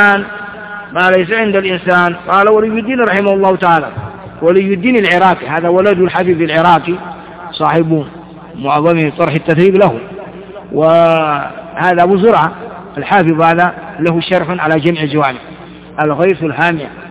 الإنسان. قال ولي الدين رحمه الله تعالى، ولي الدين العراقي، هذا ولد الحبيب العراقي صاحب معظم طرح التثريب له، وهذا أبو زرعة الحافظ، هذا له شرح على جمع جوامع الغيث الهامع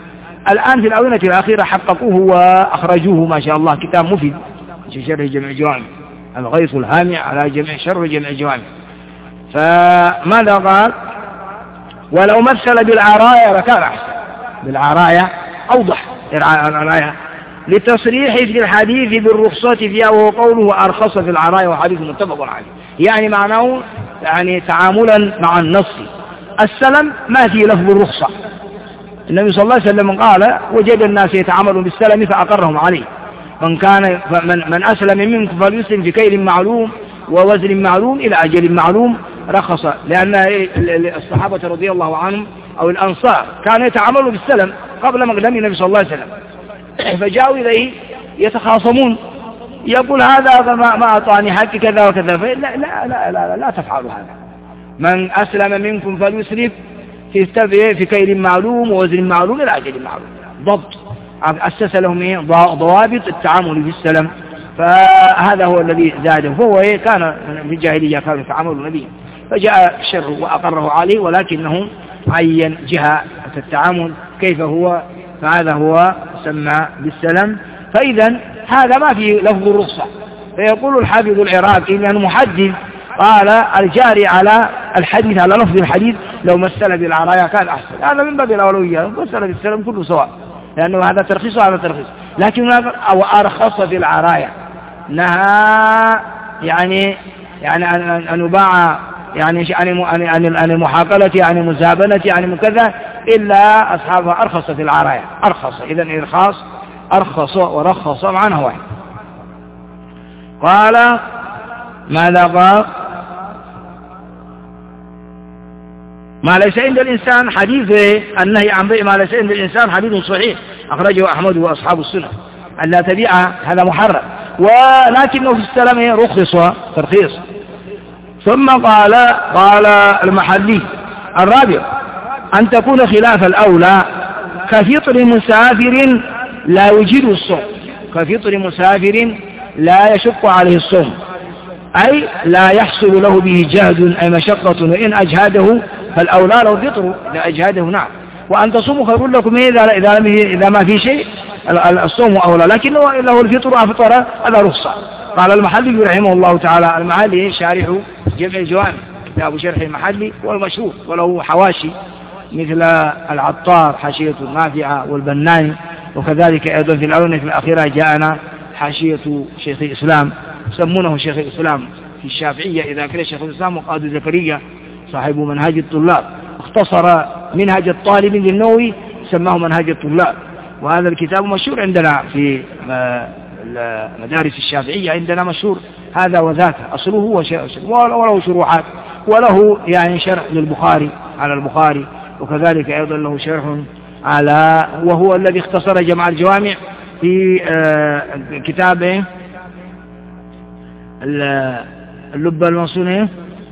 الآن في الآونة الأخيرة حققوه وأخرجوه ما شاء الله، كتاب مفيد في شرح جمع الجوامع، الغيث الهامع على شرح جمع الجوامع. فماذا قال؟ ولو مثل بالعرايا لكان أحسن، بالعرايا أوضح العرايا، لتصريح في الحديث بالرخصة فيها، وهو قوله أرخص في العرايا، وحديث متفق عليه. يعني معناه يعني تعاملا مع النص. السلم ما فيه لفظ الرخصة، النبي صلى الله عليه وسلم قال وجد الناس يتعاملون بالسلم فأقرهم عليه، من أسلم منكم فليسلم في كيل معلوم ووزن معلوم إلى أجل معلوم، رخص. لأن الصحابة رضي الله عنهم أو الأنصار كانوا يتعاملوا بالسلم قبل مقدم النبي صلى الله عليه وسلم، فجاءوا إليه يتخاصمون، يقول هذا ما أعطاني حق كذا وكذا، لا لا لا لا, لا تفعلوا هذا. من أسلم منكم فليسلم في كيل معلوم ووزن معلوم إلى أجل معلوم، ضبط. أسس لهم ضوابط التعامل بالسلم، فهذا هو الذي زاده. فهو كان في الجاهلية كانوا يتعاملون به، فجاء الشر وأقره عليه، ولكنه عين جهة التعامل كيف هو، فهذا هو سمى بالسلم. فإذا هذا ما في لفظ الرخصة. فيقول الحافظ العراقي لأنه محدث قال الجاري على الحديث على لفظ الحديث لو مثل بالعرايا كان أحسن، هذا من باب الأولوية، مثل بالسلم كله سواء، لأنه هذا ترخيص وهذا ترخيص. لكن أو أرخص في العرايا، نهى يعني أن يباع عن المحاقلة، عن المزابنة، عن كذا، إلا أصحابها أرخص في العرايا. أرخص، إذن إرخاص أرخص ورخص معناه واحد. قال ماذا قال؟ ما ليس عند الإنسان، حديث النهي عن بيع ما ليس عند الإنسان حديث صحيح أخرجه أحمد وأصحاب السنة، أن لا تبيع هذا محرم، ولكنه في السلام رخص ترخيص. ثم قال المحلي الرابع أن تكون خلاف الأولى، كفطر مسافر لا يجيد الصوم، كفطر مسافر لا يشق عليه الصوم، أي لا يحصل له به جهد أي مشقة، وإن أجهاده فالأولى له الفطر، إذا أجهاده نعم. وأن تصوموا خير لكم إذا ما في شيء، الصوم أولى، لكن له الفطر أفطر هذا رخصة. قال المحلي رحمه الله تعالى، المحلي شارح جمع الجوامع، كتاب شرح المحلي والمشهور، وله حواشي مثل العطار حاشية النافعة والبناني، وكذلك أيضا في الآونة الأخيرة جاءنا حاشية شيخ الإسلام، يسمونه شيخ الإسلام في الشافعية إذا كان شيخ الإسلام وقاضي زكريا صاحب منهاج الطلاب، اختصر منهاج الطالب للنووي سماه منهاج الطلاب. وهذا الكتاب مشهور عندنا في مدارس الشافعية، عندنا مشهور هذا وذاك، أصله هو وله شروحات، وله يعني شرح للبخاري على البخاري، وكذلك أيضا له شرح على، وهو الذي اختصر جمع الجوامع في كتابه اللب المنصوني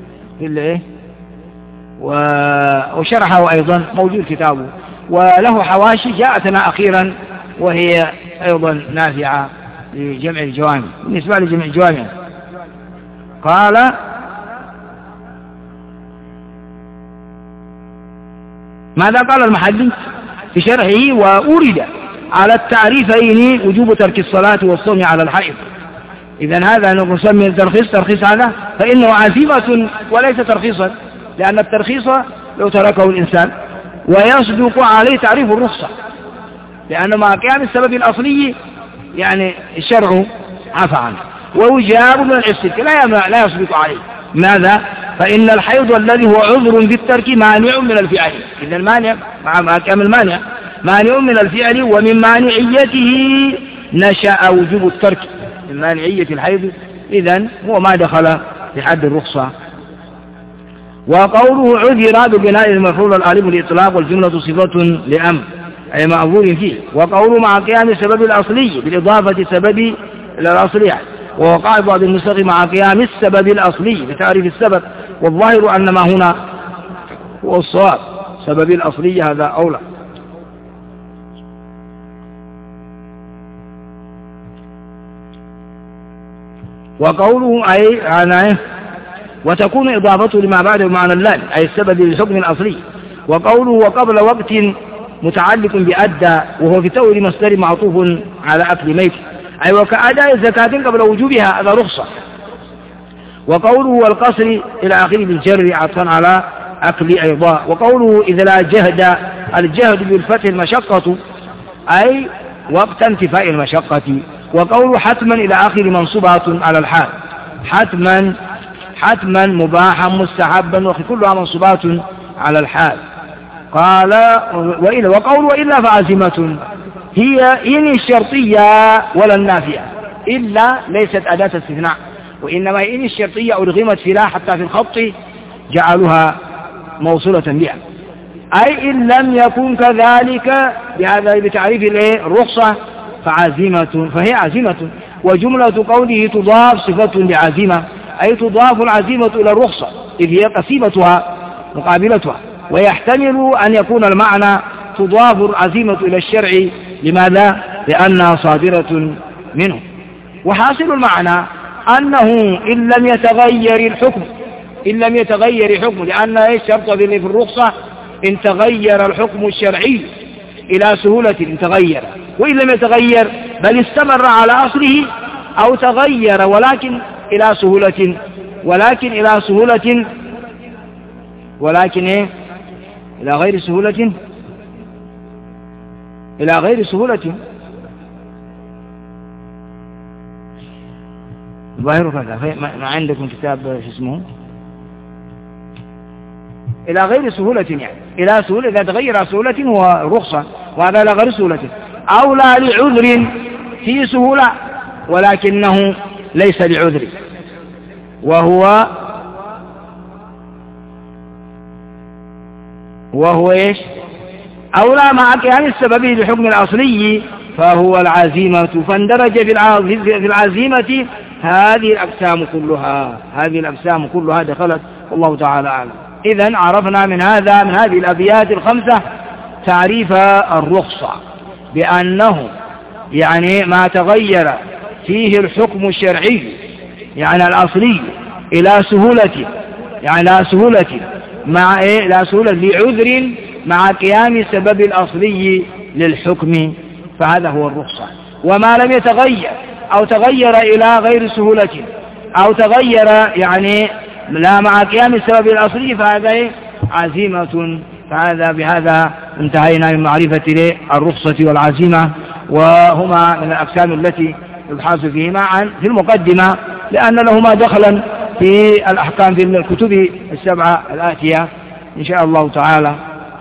وشرحه أيضا موجود كتابه، وله حواشي جاءتنا أخيرا وهي أيضا نافعة لجمع الجوامع. بالنسبة لجمع الجوامع قال ماذا قال المحلي في شرحه؟ وأورد على التعريفين وجوب ترك الصلاة والصوم على الحائض. إذن هذا نسمي الترخيص ترخيص هذا، فإنه عزيمة وليس ترخيصا، لأن الترخيص لو تركه الإنسان ويصدق عليه تعريف الرخصة، لأن مع قيام السبب الأصلي يعني الشرع عفى عنه، ويجاب من الإفساد لا يصدق عليه. ماذا؟ فإن الحيض الذي هو عذر في الترك مانع من الفعل. إذا المانع مع قيام المانع مانع من الفعل، ومن مانعيته نشأ وجوب الترك، من مانعية الحيض، إذن هو ما دخل في حد الرخصة. وقوله عذر ببناء المفعول الألف الإطلاق، والجملة صفة لأمر أي مأمور فيه. وقوله مع قيام السبب الأصلي بالإضافة سبب إلى الأصلي، ووقع بعض النسخ مع قيام السبب الأصلي بتعريف السبب، والظاهر أن ما هنا هو الصواب، سبب الأصلي هذا أولى. وقوله أي عنه وتكون إضافته لما بعده بمعنى اللام، أي السبب للحكم الأصلي. وقوله وقبل وقت متعلق بأدى، وهو في تأويل مصدر معطوف على أكل ميت، أي وكأداء الزكاة قبل وجوبها هذا رخصة. وقوله والقصر إلى آخره بالجر عطفا على أكل أيضا. وقوله إذا لا جهد، الجهد بالفتح المشقة أي وقت انتفاء المشقة. وقوله حتما إلى آخر منصوبات على الحال، حتما مباحا مستحبا وكلها منصوبات على الحال. قال وقوله وإلا فعزمة هي إن الشرطية ولا النافية، إلا ليست أداة استثناء، وإنما إن الشرطية أرغمت فيها حتى في الخط جعلوها موصولة بها، أي إن لم يكن كذلك بهذا بتعريف الرخصة فعزيمة، فهي عزيمة. وجملة قوله تضاف صفة لعزيمة، أي تضاف العزيمة إلى الرخصة إذ هي قسيمتها مقابلتها. ويحتمل أن يكون المعنى تضاف العزيمة إلى الشرع، لماذا؟ لأنها صادرة منه. وحاصل المعنى أنه إن لم يتغير الحكم، لأن الشرط في الرخصة إن تغير الحكم الشرعي إلى سهولة إن تغير، وإن لم يتغير بل استمر على أصله أو تغير ولكن إلى سهولة، إلى غير سهولة ظاهر كذا. ما عندكم كتاب اسمه إلى غير سهولة، يعني إلى سهولة إذا تغير سهولة هو رخصة، وهذا لا غير سهولة. أو لا لعذر في سهولة ولكنه ليس لعذر، وهو إيش؟ أو لا مع كيان السبب لحكم الأصلي فهو العزيمة، فاندرج في العزيمة هذه الأقسام كلها دخلت، والله تعالى أعلم. إذن عرفنا من هذه الأبيات الخمسة تعريف الرخصة بأنه يعني ما تغير فيه الحكم الشرعي يعني الأصلي إلى سهولة، يعني لا سهولة مع لا سهولة لعذر مع قيام السبب الأصلي للحكم، فهذا هو الرخصة. وما لم يتغير أو تغير إلى غير سهولة أو تغير يعني لا مع قيام السبب الأصلي فهذا عزيمة. بهذا انتهينا من معرفة الرخصة والعزيمة، وهما من الأقسام التي يبحث فيهما في المقدمة، لأن لهما دخلا في الأحكام في الكتب السبعة الآتية إن شاء الله تعالى.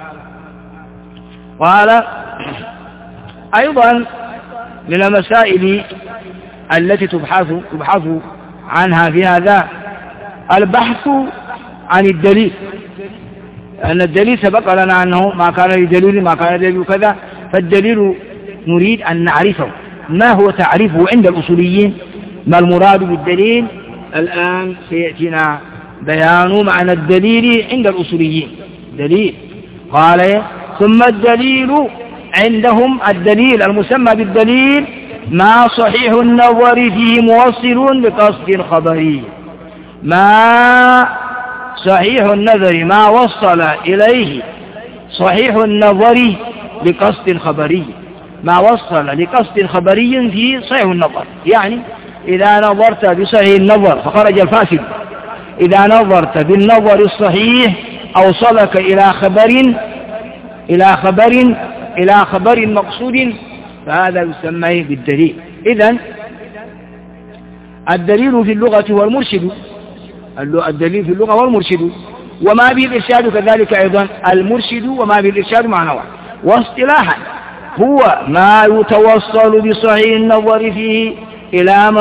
قال أيضا من المسائل التي تبحث عنها في هذا البحث عن الدليل، أن الدليل سبق لنا أنه ما كان لدليل كذا، فالدليل نريد أن نعرفه ما هو تعريفه عند الأصوليين، ما المراد بالدليل. الآن سيأتينا بيان معنى الدليل عند الأصوليين. دليل قال ثم الدليل عندهم الدليل المسمى بالدليل ما صحيح النظر فيه موصل لقصد خبري، ما صحيح النظر ما وصل إليه صحيح النظر لقصد خبري، ما وصل لقصد خبري فيه صحيح النظر، يعني إذا نظرت بصحيح النظر فخرج الفاسد، إذا نظرت بالنظر الصحيح أوصلك إلى خبر مقصود، فهذا يسمى بالدليل. إذن الدليل في اللغة هو المرشد، الدليل في اللغة هو المرشد، وما به الإرشاد كذلك أيضا المرشد وما به الإرشاد معنى واحد. واصطلاحا هو ما يتوصل بصحيح النظر فيه إلى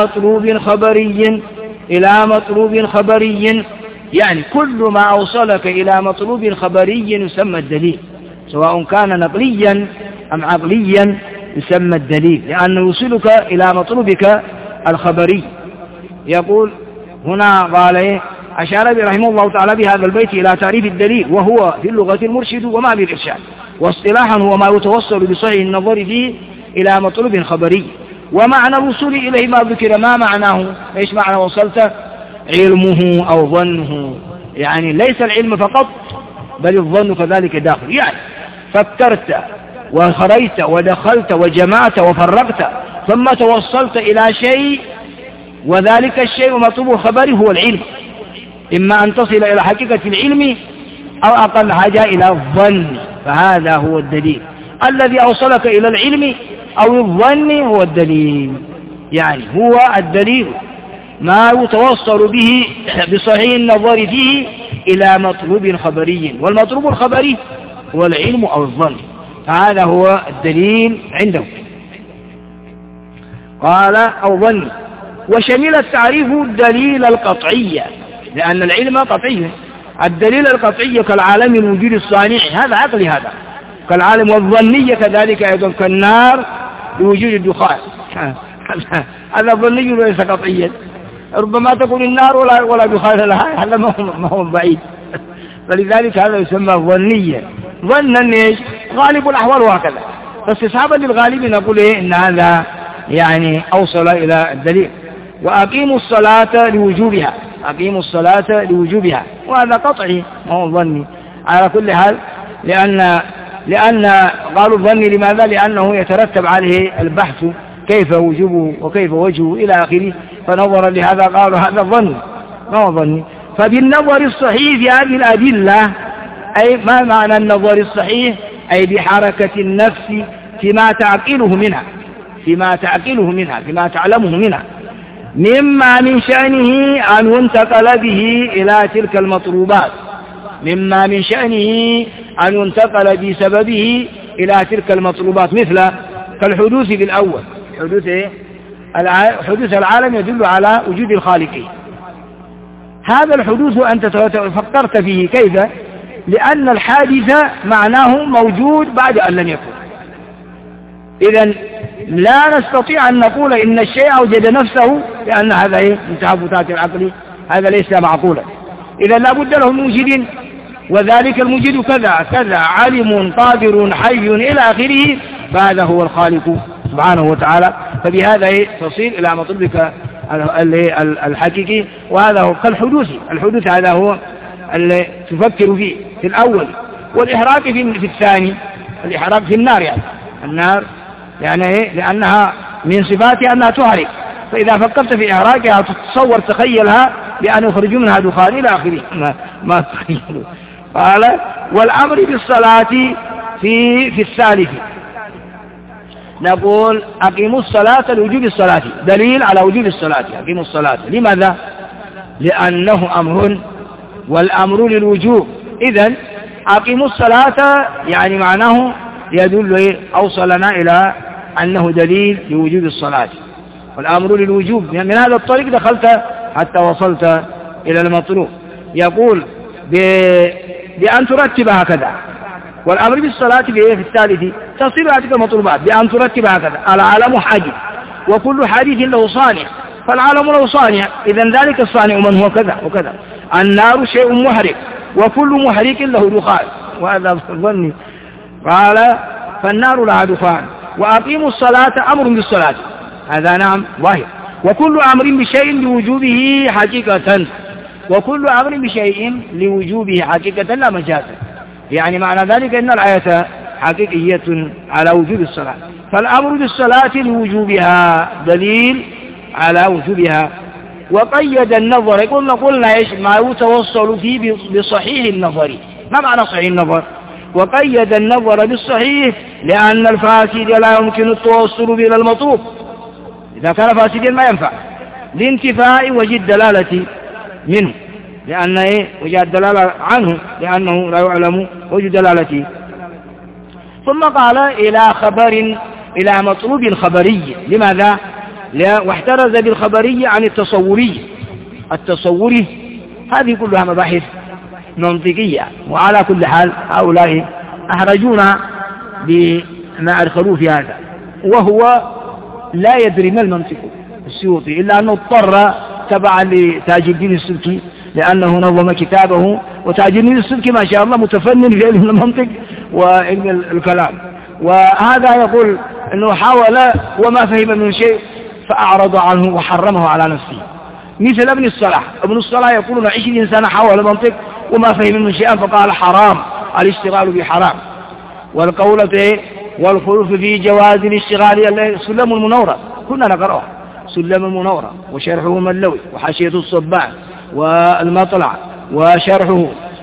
مطلوب خبري، يعني كل ما أوصلك إلى مطلوب خبري يسمى الدليل، سواء كان نقليا أم عقليا يسمى الدليل، لأنه يوصلك إلى مطلوبك الخبري. يقول هنا قال أشار رحمه الله تعالى بهذا البيت إلى تعريف الدليل، وهو في اللغة المرشد وما بالإرشاد، واصطلاحا هو ما يتوصل بصحيح النظر فيه إلى مطلوب خبري. ومعنى الوصول إليه ما ذكر، ما معناه؟ إيش معنى وصلت؟ علمه أو ظنه، يعني ليس العلم فقط بل الظن كذلك داخل، يعني فكرت وخرجت ودخلت وجمعت وفرقت ثم توصلت إلى شيء، وذلك الشيء مطلوب خبره هو العلم، إما أن تصل إلى حقيقة العلم أو أقل حاجة إلى الظن، فهذا هو الدليل. الذي أوصلك إلى العلم أو الظن هو الدليل، يعني هو الدليل ما يتوصل به بصحيح النظر فيه إلى مطلوب خبري، والمطلوب الخبري هو العلم أو الظن، فهذا هو الدليل عنده. قال أو ظن. وشمل التعريف الدليل القطعي، لأن العلم قطعي. الدليل القطعي كالعالم الوجود الصانع، هذا عقلي، هذا كالعالم، والظنية كذلك أيضا كالنار لوجود الدخان، هذا ظني وليس قطعيا. ربما تكون النار ولا دخان لها، هذا ما هو بعيد، فلذلك هذا يسمى ظنيا. ظنا ايش؟ غالب الأحوال وهكذا، فاستصحابا للغالب نقول إيه؟ إن هذا يعني أوصل إلى الدليل. وأقيموا الصلاة لوجوبها، أقيموا الصلاة لوجوبها، وهذا قطعي ما هو ظني على كل حال، لأن قالوا الظني لماذا؟ لأنه يترتب عليه البحث كيف وجوبه وكيف وجهه إلى آخره، فنظرا لهذا قالوا هذا ظني ما هو ظني. فبالنظر الصحيح في هذه الأدلة، أي ما معنى النظر الصحيح؟ أي بحركة النفس فيما تعقله منها، فيما تعلمه منها، مما من شأنه أن ينتقل به إلى تلك المطلوبات، مما من شأنه أن ينتقل بسببه إلى تلك المطلوبات، مثل كالحدوث بالأول. حدوث العالم يدل على وجود الخالق، هذا الحدوث أنت فكرت فيه كيف؟ لأن الحادث معناه موجود بعد أن لم يكن. إذن لا نستطيع أن نقول إن الشيء أوجد نفسه، لأن هذا من تعبدات العقل، هذا ليس معقولا. إذا لا بد له موجد، وذلك الموجد كذا كذا، عالم قادر حي إلى آخره، فهذا هو الخالق سبحانه وتعالى. فبهذا تصير إلى مطلبك الحقيقي، وهذا هو كالحدوث. الحدوث هذا هو اللي تفكر فيه في الأول، والإحراق في الثاني، الإحراق في النار، يعني النار يعني لأنها من صفاتها أنها تحرق، فإذا فكرت في إحراقها تتصور تخيلها بأن يخرج منها دخان إلى آخره، ما تخيلوا. قال والأمر بالصلاة في الثالث، نقول أقيموا الصلاة لوجوب الصلاة، دليل على وجوب الصلاة، أقيموا الصلاة. لماذا؟ لأنه أمر، والأمر للوجوب. إذن أقيموا الصلاة يعني معناه يدل أوصلنا إلى أنه دليل لوجوب الصلاة، والأمر للوجوب. من هذا الطريق دخلت حتى وصلت إلى المطلوب. يقول بأن ترتب هكذا، والأمر بالصلاة في الثالث تصير هذه المطلوبات بأن ترتب هكذا. العالم حادث، وكل حادث له صانع، فالعالم له صانع، إذن ذلك الصانع من هو كذا وكذا. النار شيء محرق، وكل محرق له دخان، وهذا ظني. قال فالنار لها دخان. وأقيموا الصلاة أمر بالصلاة، هذا نعم ظاهر. وكل أمر بشيء لوجوبه حقيقة، وكل أمر بشيء لوجوبه حقيقة لا مجازا، يعني معنى ذلك أن الآية حقيقية على وجوب الصلاة، فالأمر بالصلاة لوجوبها دليل على وجوبها. وقيد النظر، قلنا إيش ما يتوصل فيه بصحيح النظر. ما معنى صحيح النظر؟ وقيد النظر بالصحيح لأن الفاسد لا يمكن التوصل إلى المطلوب، إذا كان فاسدا ما ينفع، لانتفاء وجه الدلالة منه، لأن وجه الدلالة عنه لأنه لا يعلم وجه دلالته. ثم قال إلى مطلوب خبري. لماذا؟ واحترز بالخبري عن التصوري هذه كلها مباحث منطقية. وعلى كل حال هؤلاء أحرجونا بما أدخلوا في هذا، وهو لا يدري ما المنطق السيوطي، إلا أنه اضطر تبعا لتاج الدين السلكي، لأنه نظم كتابه، وتاج الدين السلكي ما شاء الله متفنن في علم المنطق وعلم الكلام. وهذا يقول أنه حاول وما فهم من شيء فأعرض عنه وحرمه على نفسه، مثل ابن الصلاح يقولون 20 سنة حاول المنطق وما فهم من شيء فقال حرام، الاشتغال بحرام. والقولة والخلف في جواز الاشتغال. سلم المنورة كنا نقرأه، سلم المنورة وشرحه ملوي وحاشية الصباح والمطلع وشرحه،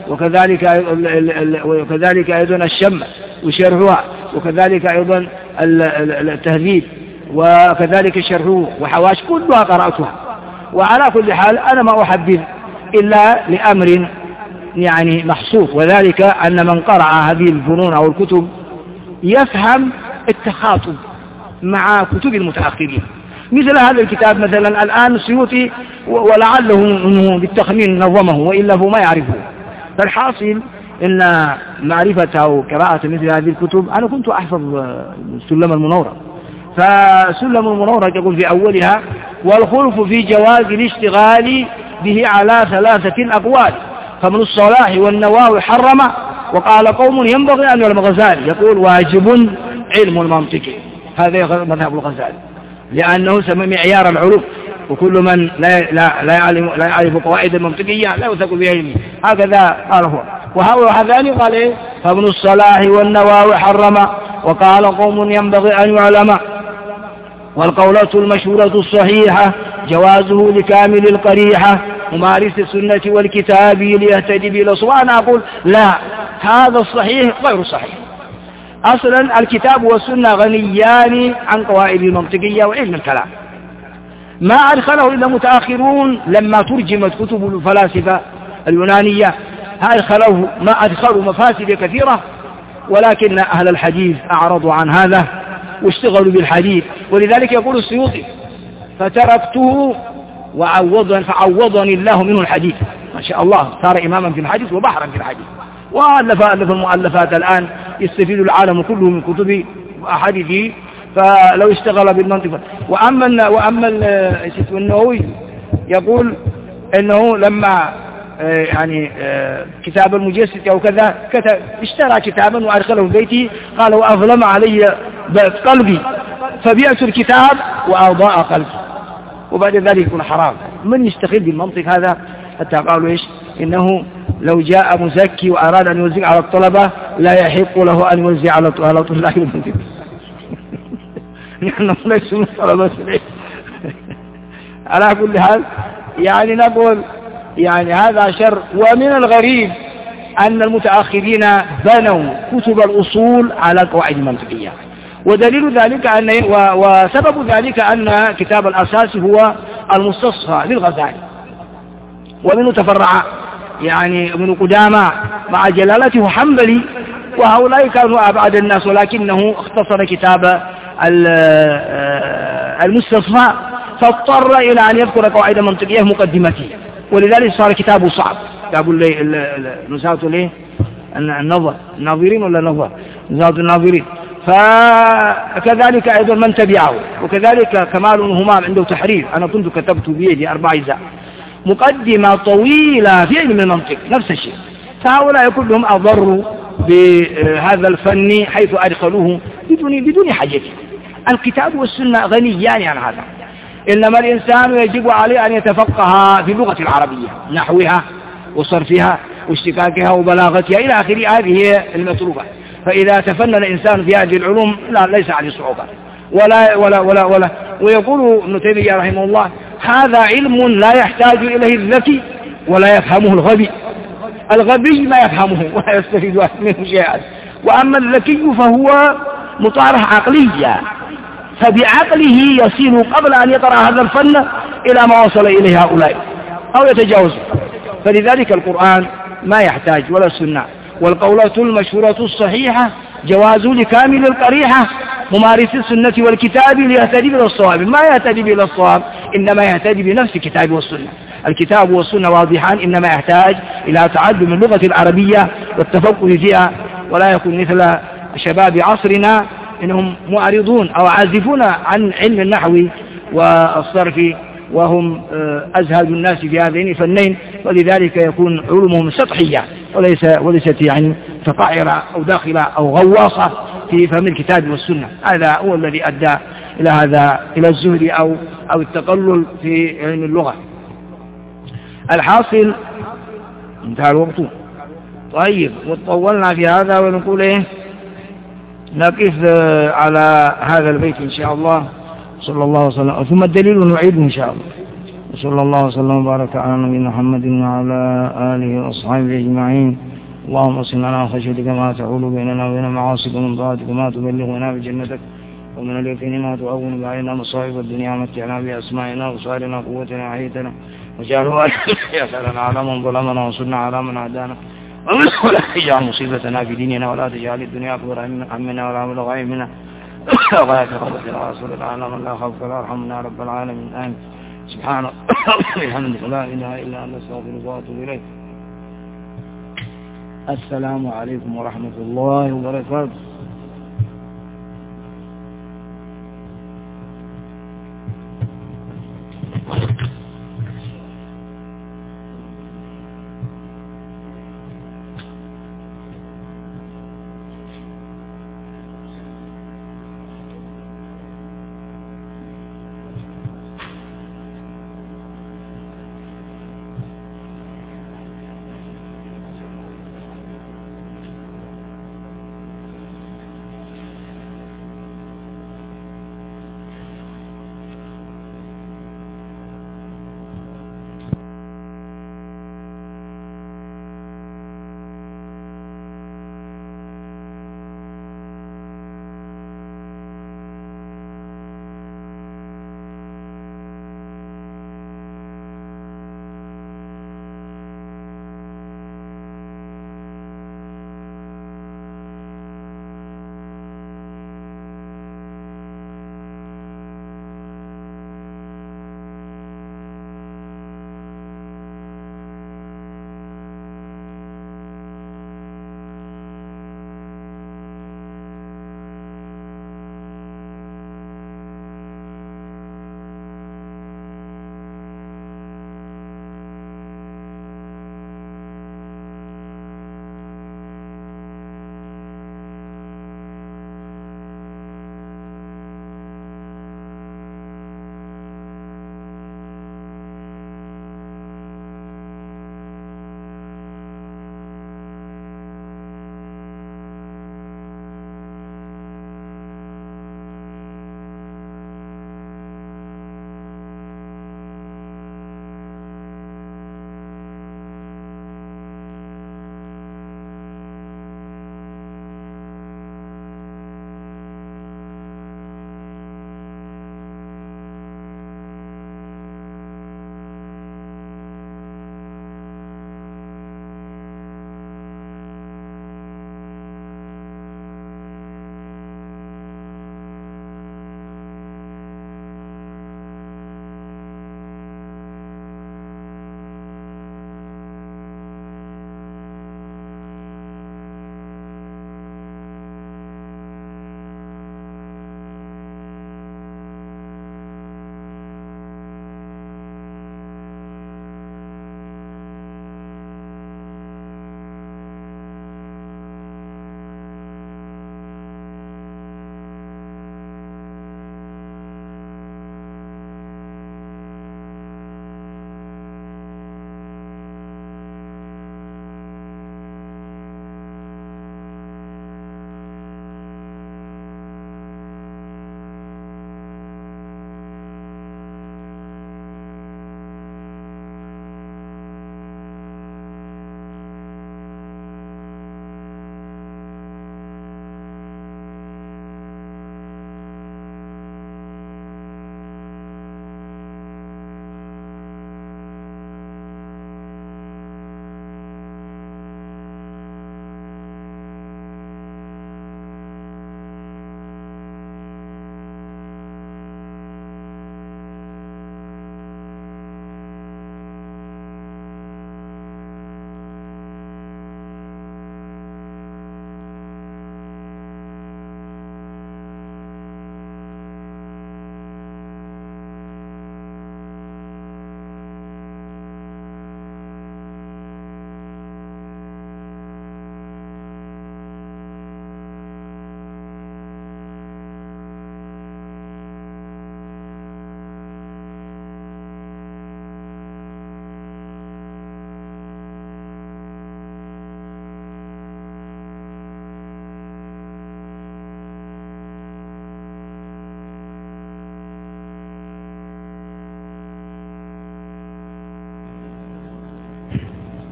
وكذلك أيضا الشمة وشرحها، وكذلك أيضا التهذيب وكذلك شرحه وحواش كلها قرأتها. وعلى كل حال أنا ما أحبذ إلا لأمر يعني محصور، وذلك أن من قرأ هذه الفنون أو الكتب يفهم التخاطب مع كتب المتأخرين. مثل هذا الكتاب مثلا الآن السيوطي ولعله أنه بالتخمين نظمه وإلا هو ما يعرفه. فالحاصل إن معرفة أو قراءة مثل هذه الكتب، أنا كنت أحفظ سلم المنورة، فسلم المنورة يقول في أولها: والخلف في جواز الاشتغال به على 3 أقوال، فمن الصلاح والنواوي حرم، وقال قوم ينبغي أن يعلم. الغزالي يقول: واجب علم المنطق، هذا مذهب الغزالي، لأنه سمى معيار العلوم، وكل من لا يعرف قواعد المنطقية لا يوثق بعلمه، هكذا قال هو. وهذان قال إيه؟ فمن الصلاح والنواوي حرم، وقال قوم ينبغي أن يعلم. والقولة المشهورة الصحيحة جوازه لكامل القريحة، ممارس السنة والكتاب ليهتدي بالأصول. وأنا أقول لا، هذا الصحيح غير صحيح. أصلا الكتاب والسنة غنيان عن قواعد المنطقية وعلم الكلام، ما أدخله إلا متأخرون لما ترجمت كتب الفلاسفة اليونانية، ما أدخلوا مفاسد كثيرة، ولكن أهل الحديث أعرضوا عن هذا واشتغلوا بالحديث. ولذلك يقول السيوطي: فتركته فعوضني الله منه الحديث. ما شاء الله، صار إماما في الحديث وبحرا في الحديث، وألف المؤلفات الآن يستفيد العالم كله من كتب أحاديثه، فلو اشتغل بالمنطق. وأما النووي يقول إنه لما كتاب المجسد أو كذا اشترى كتابا وأدخله بيتي، قال: وأظلم علي قلبي فبيعت الكتاب وأضاء قلبي. وبعد ذلك يكون حرام. من يستخل بالمنطق هذا؟ حتى قالوا إيش؟ إنه لو جاء مزكي وأراد أن يوزع على الطلبة لا يحق له أن يوزع على طلاب المنطق. نحن ليس من طلبة على كل حال نقول هذا شر. ومن الغريب أن المتأخرين بنوا كتب الأصول على القواعد المنطقية، ودليل ذلك وسبب ذلك أن كتاب الأساس هو المستصفى للغزالي، ومنه تفرع ابن قدامى مع جلالته حنبلي، وهؤلاء كانوا أبعد الناس، ولكنه اختصر كتاب المستصفى، فاضطر إلى أن يذكر قواعد منطقية مقدمته، ولذلك صار كتابه صعب. كتاب نزهة الناظرين ولا نزهة الناظرين. فكذلك أيضا من تبعه، وكذلك كمال الهمام عنده تحرير، أنا كنت كتبت بيدي 4 أجزاء، مقدمة طويلة في علم المنطق نفس الشيء. فهؤلاء كلهم أضروا بهذا الفن حيث أدخلوه بدون حاجته. الكتاب والسنة غنيان عن هذا، إنما الإنسان يجب عليه أن يتفقه في اللغة العربية، نحوها وصرفها واشتقاقها وبلاغتها إلى آخره، هذه هي المطلوبة. فإذا تفنن الإنسان في هذه العلوم ليس عليه صعوبة ولا. ويقول ابن تيمية رحمه الله: هذا علم لا يحتاج إليه الذكي ولا يفهمه الغبي. الغبي ما يفهمه ولا يستفيد منه شيئا، وأما الذكي فهو مطارح عقلية، فبعقله يصل قبل أن يقرأ هذا الفن إلى ما وصل إليه هؤلاء أو يتجاوزه. فلذلك القرآن ما يحتاج ولا السنة. والقولة المشهورة الصحيحة جواز لكامل القريحة، ممارس السنة والكتاب ليهتدي إلى الصواب. ما يهتدي إلى الصواب، إنما يهتدي بنفس الكتاب والسنة. الكتاب والسنة واضحان، إنما يحتاج إلى تعلم اللغة العربية والتفقه فيها، ولا يكون مثل شباب عصرنا إنهم معرضون أو عازفون عن علم النحو والصرف، وهم أزهد الناس في هذين الفنين، ولذلك يكون علومهم سطحية وليست فقاعرة أو داخلة أو غواصة في فهم الكتاب والسنة. هذا هو الذي أدى إلى الزهد أو التقلل في علم اللغة. الحاصل انتهى الوقت. طيب، وطولنا في هذا ونقول نقف على هذا البيت إن شاء الله. صلى الله وسلم، ثم الدليل نعيد إن شاء الله. وصلى الله وسلم وبارك على نبينا محمد وعلى آله وأصحابه أجمعين. اللهم صل لنا خشيتك ما تحول بيننا وبين معاصيك، ومن طاعتك ما تبلغنا بجنتك، ومن اليقين ما تهون علينا مصائب الدنيا، متعنا بأسمائنا وصالنا قوتنا وحيتنا، وجعلوا يسألنا على من ظلمنا، وانصرنا على من عادانا، ولا تجعل مصيبتنا في ديننا، ولا تجعل الدنيا أكبر همنا ولا مبلغ علمنا وغاية رغبتنا ورسول العالم من لا خوف ولا يرحمنا رب العالمين. آمين. سبحان الله الحمد لا إله إلا أنت أستغفرك وأتوب إليك. السلام عليكم ورحمة الله وبركاته.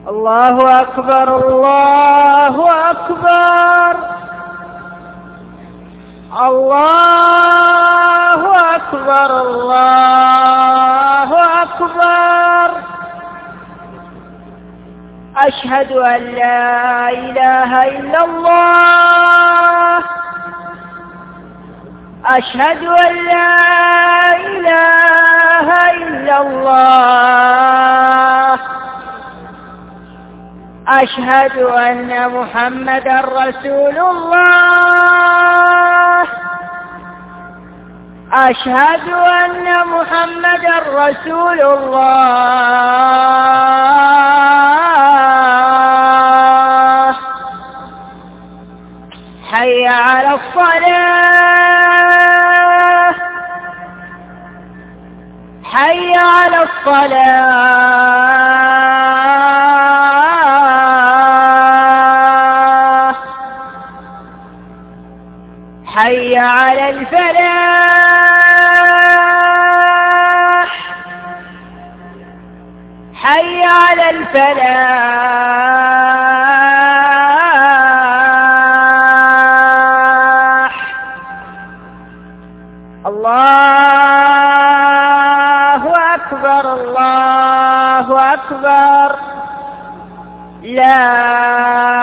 الله أكبر الله أكبر الله أكبر الله أكبر. أشهد أن لا إله إلا الله أشهد أن لا إله إلا الله أشهد أن محمدا رسول الله أشهد أن محمدا رسول الله. حي على الصلاة حي على الصلاة حي على الفلاح حي على الفلاح. الله أكبر الله أكبر. لا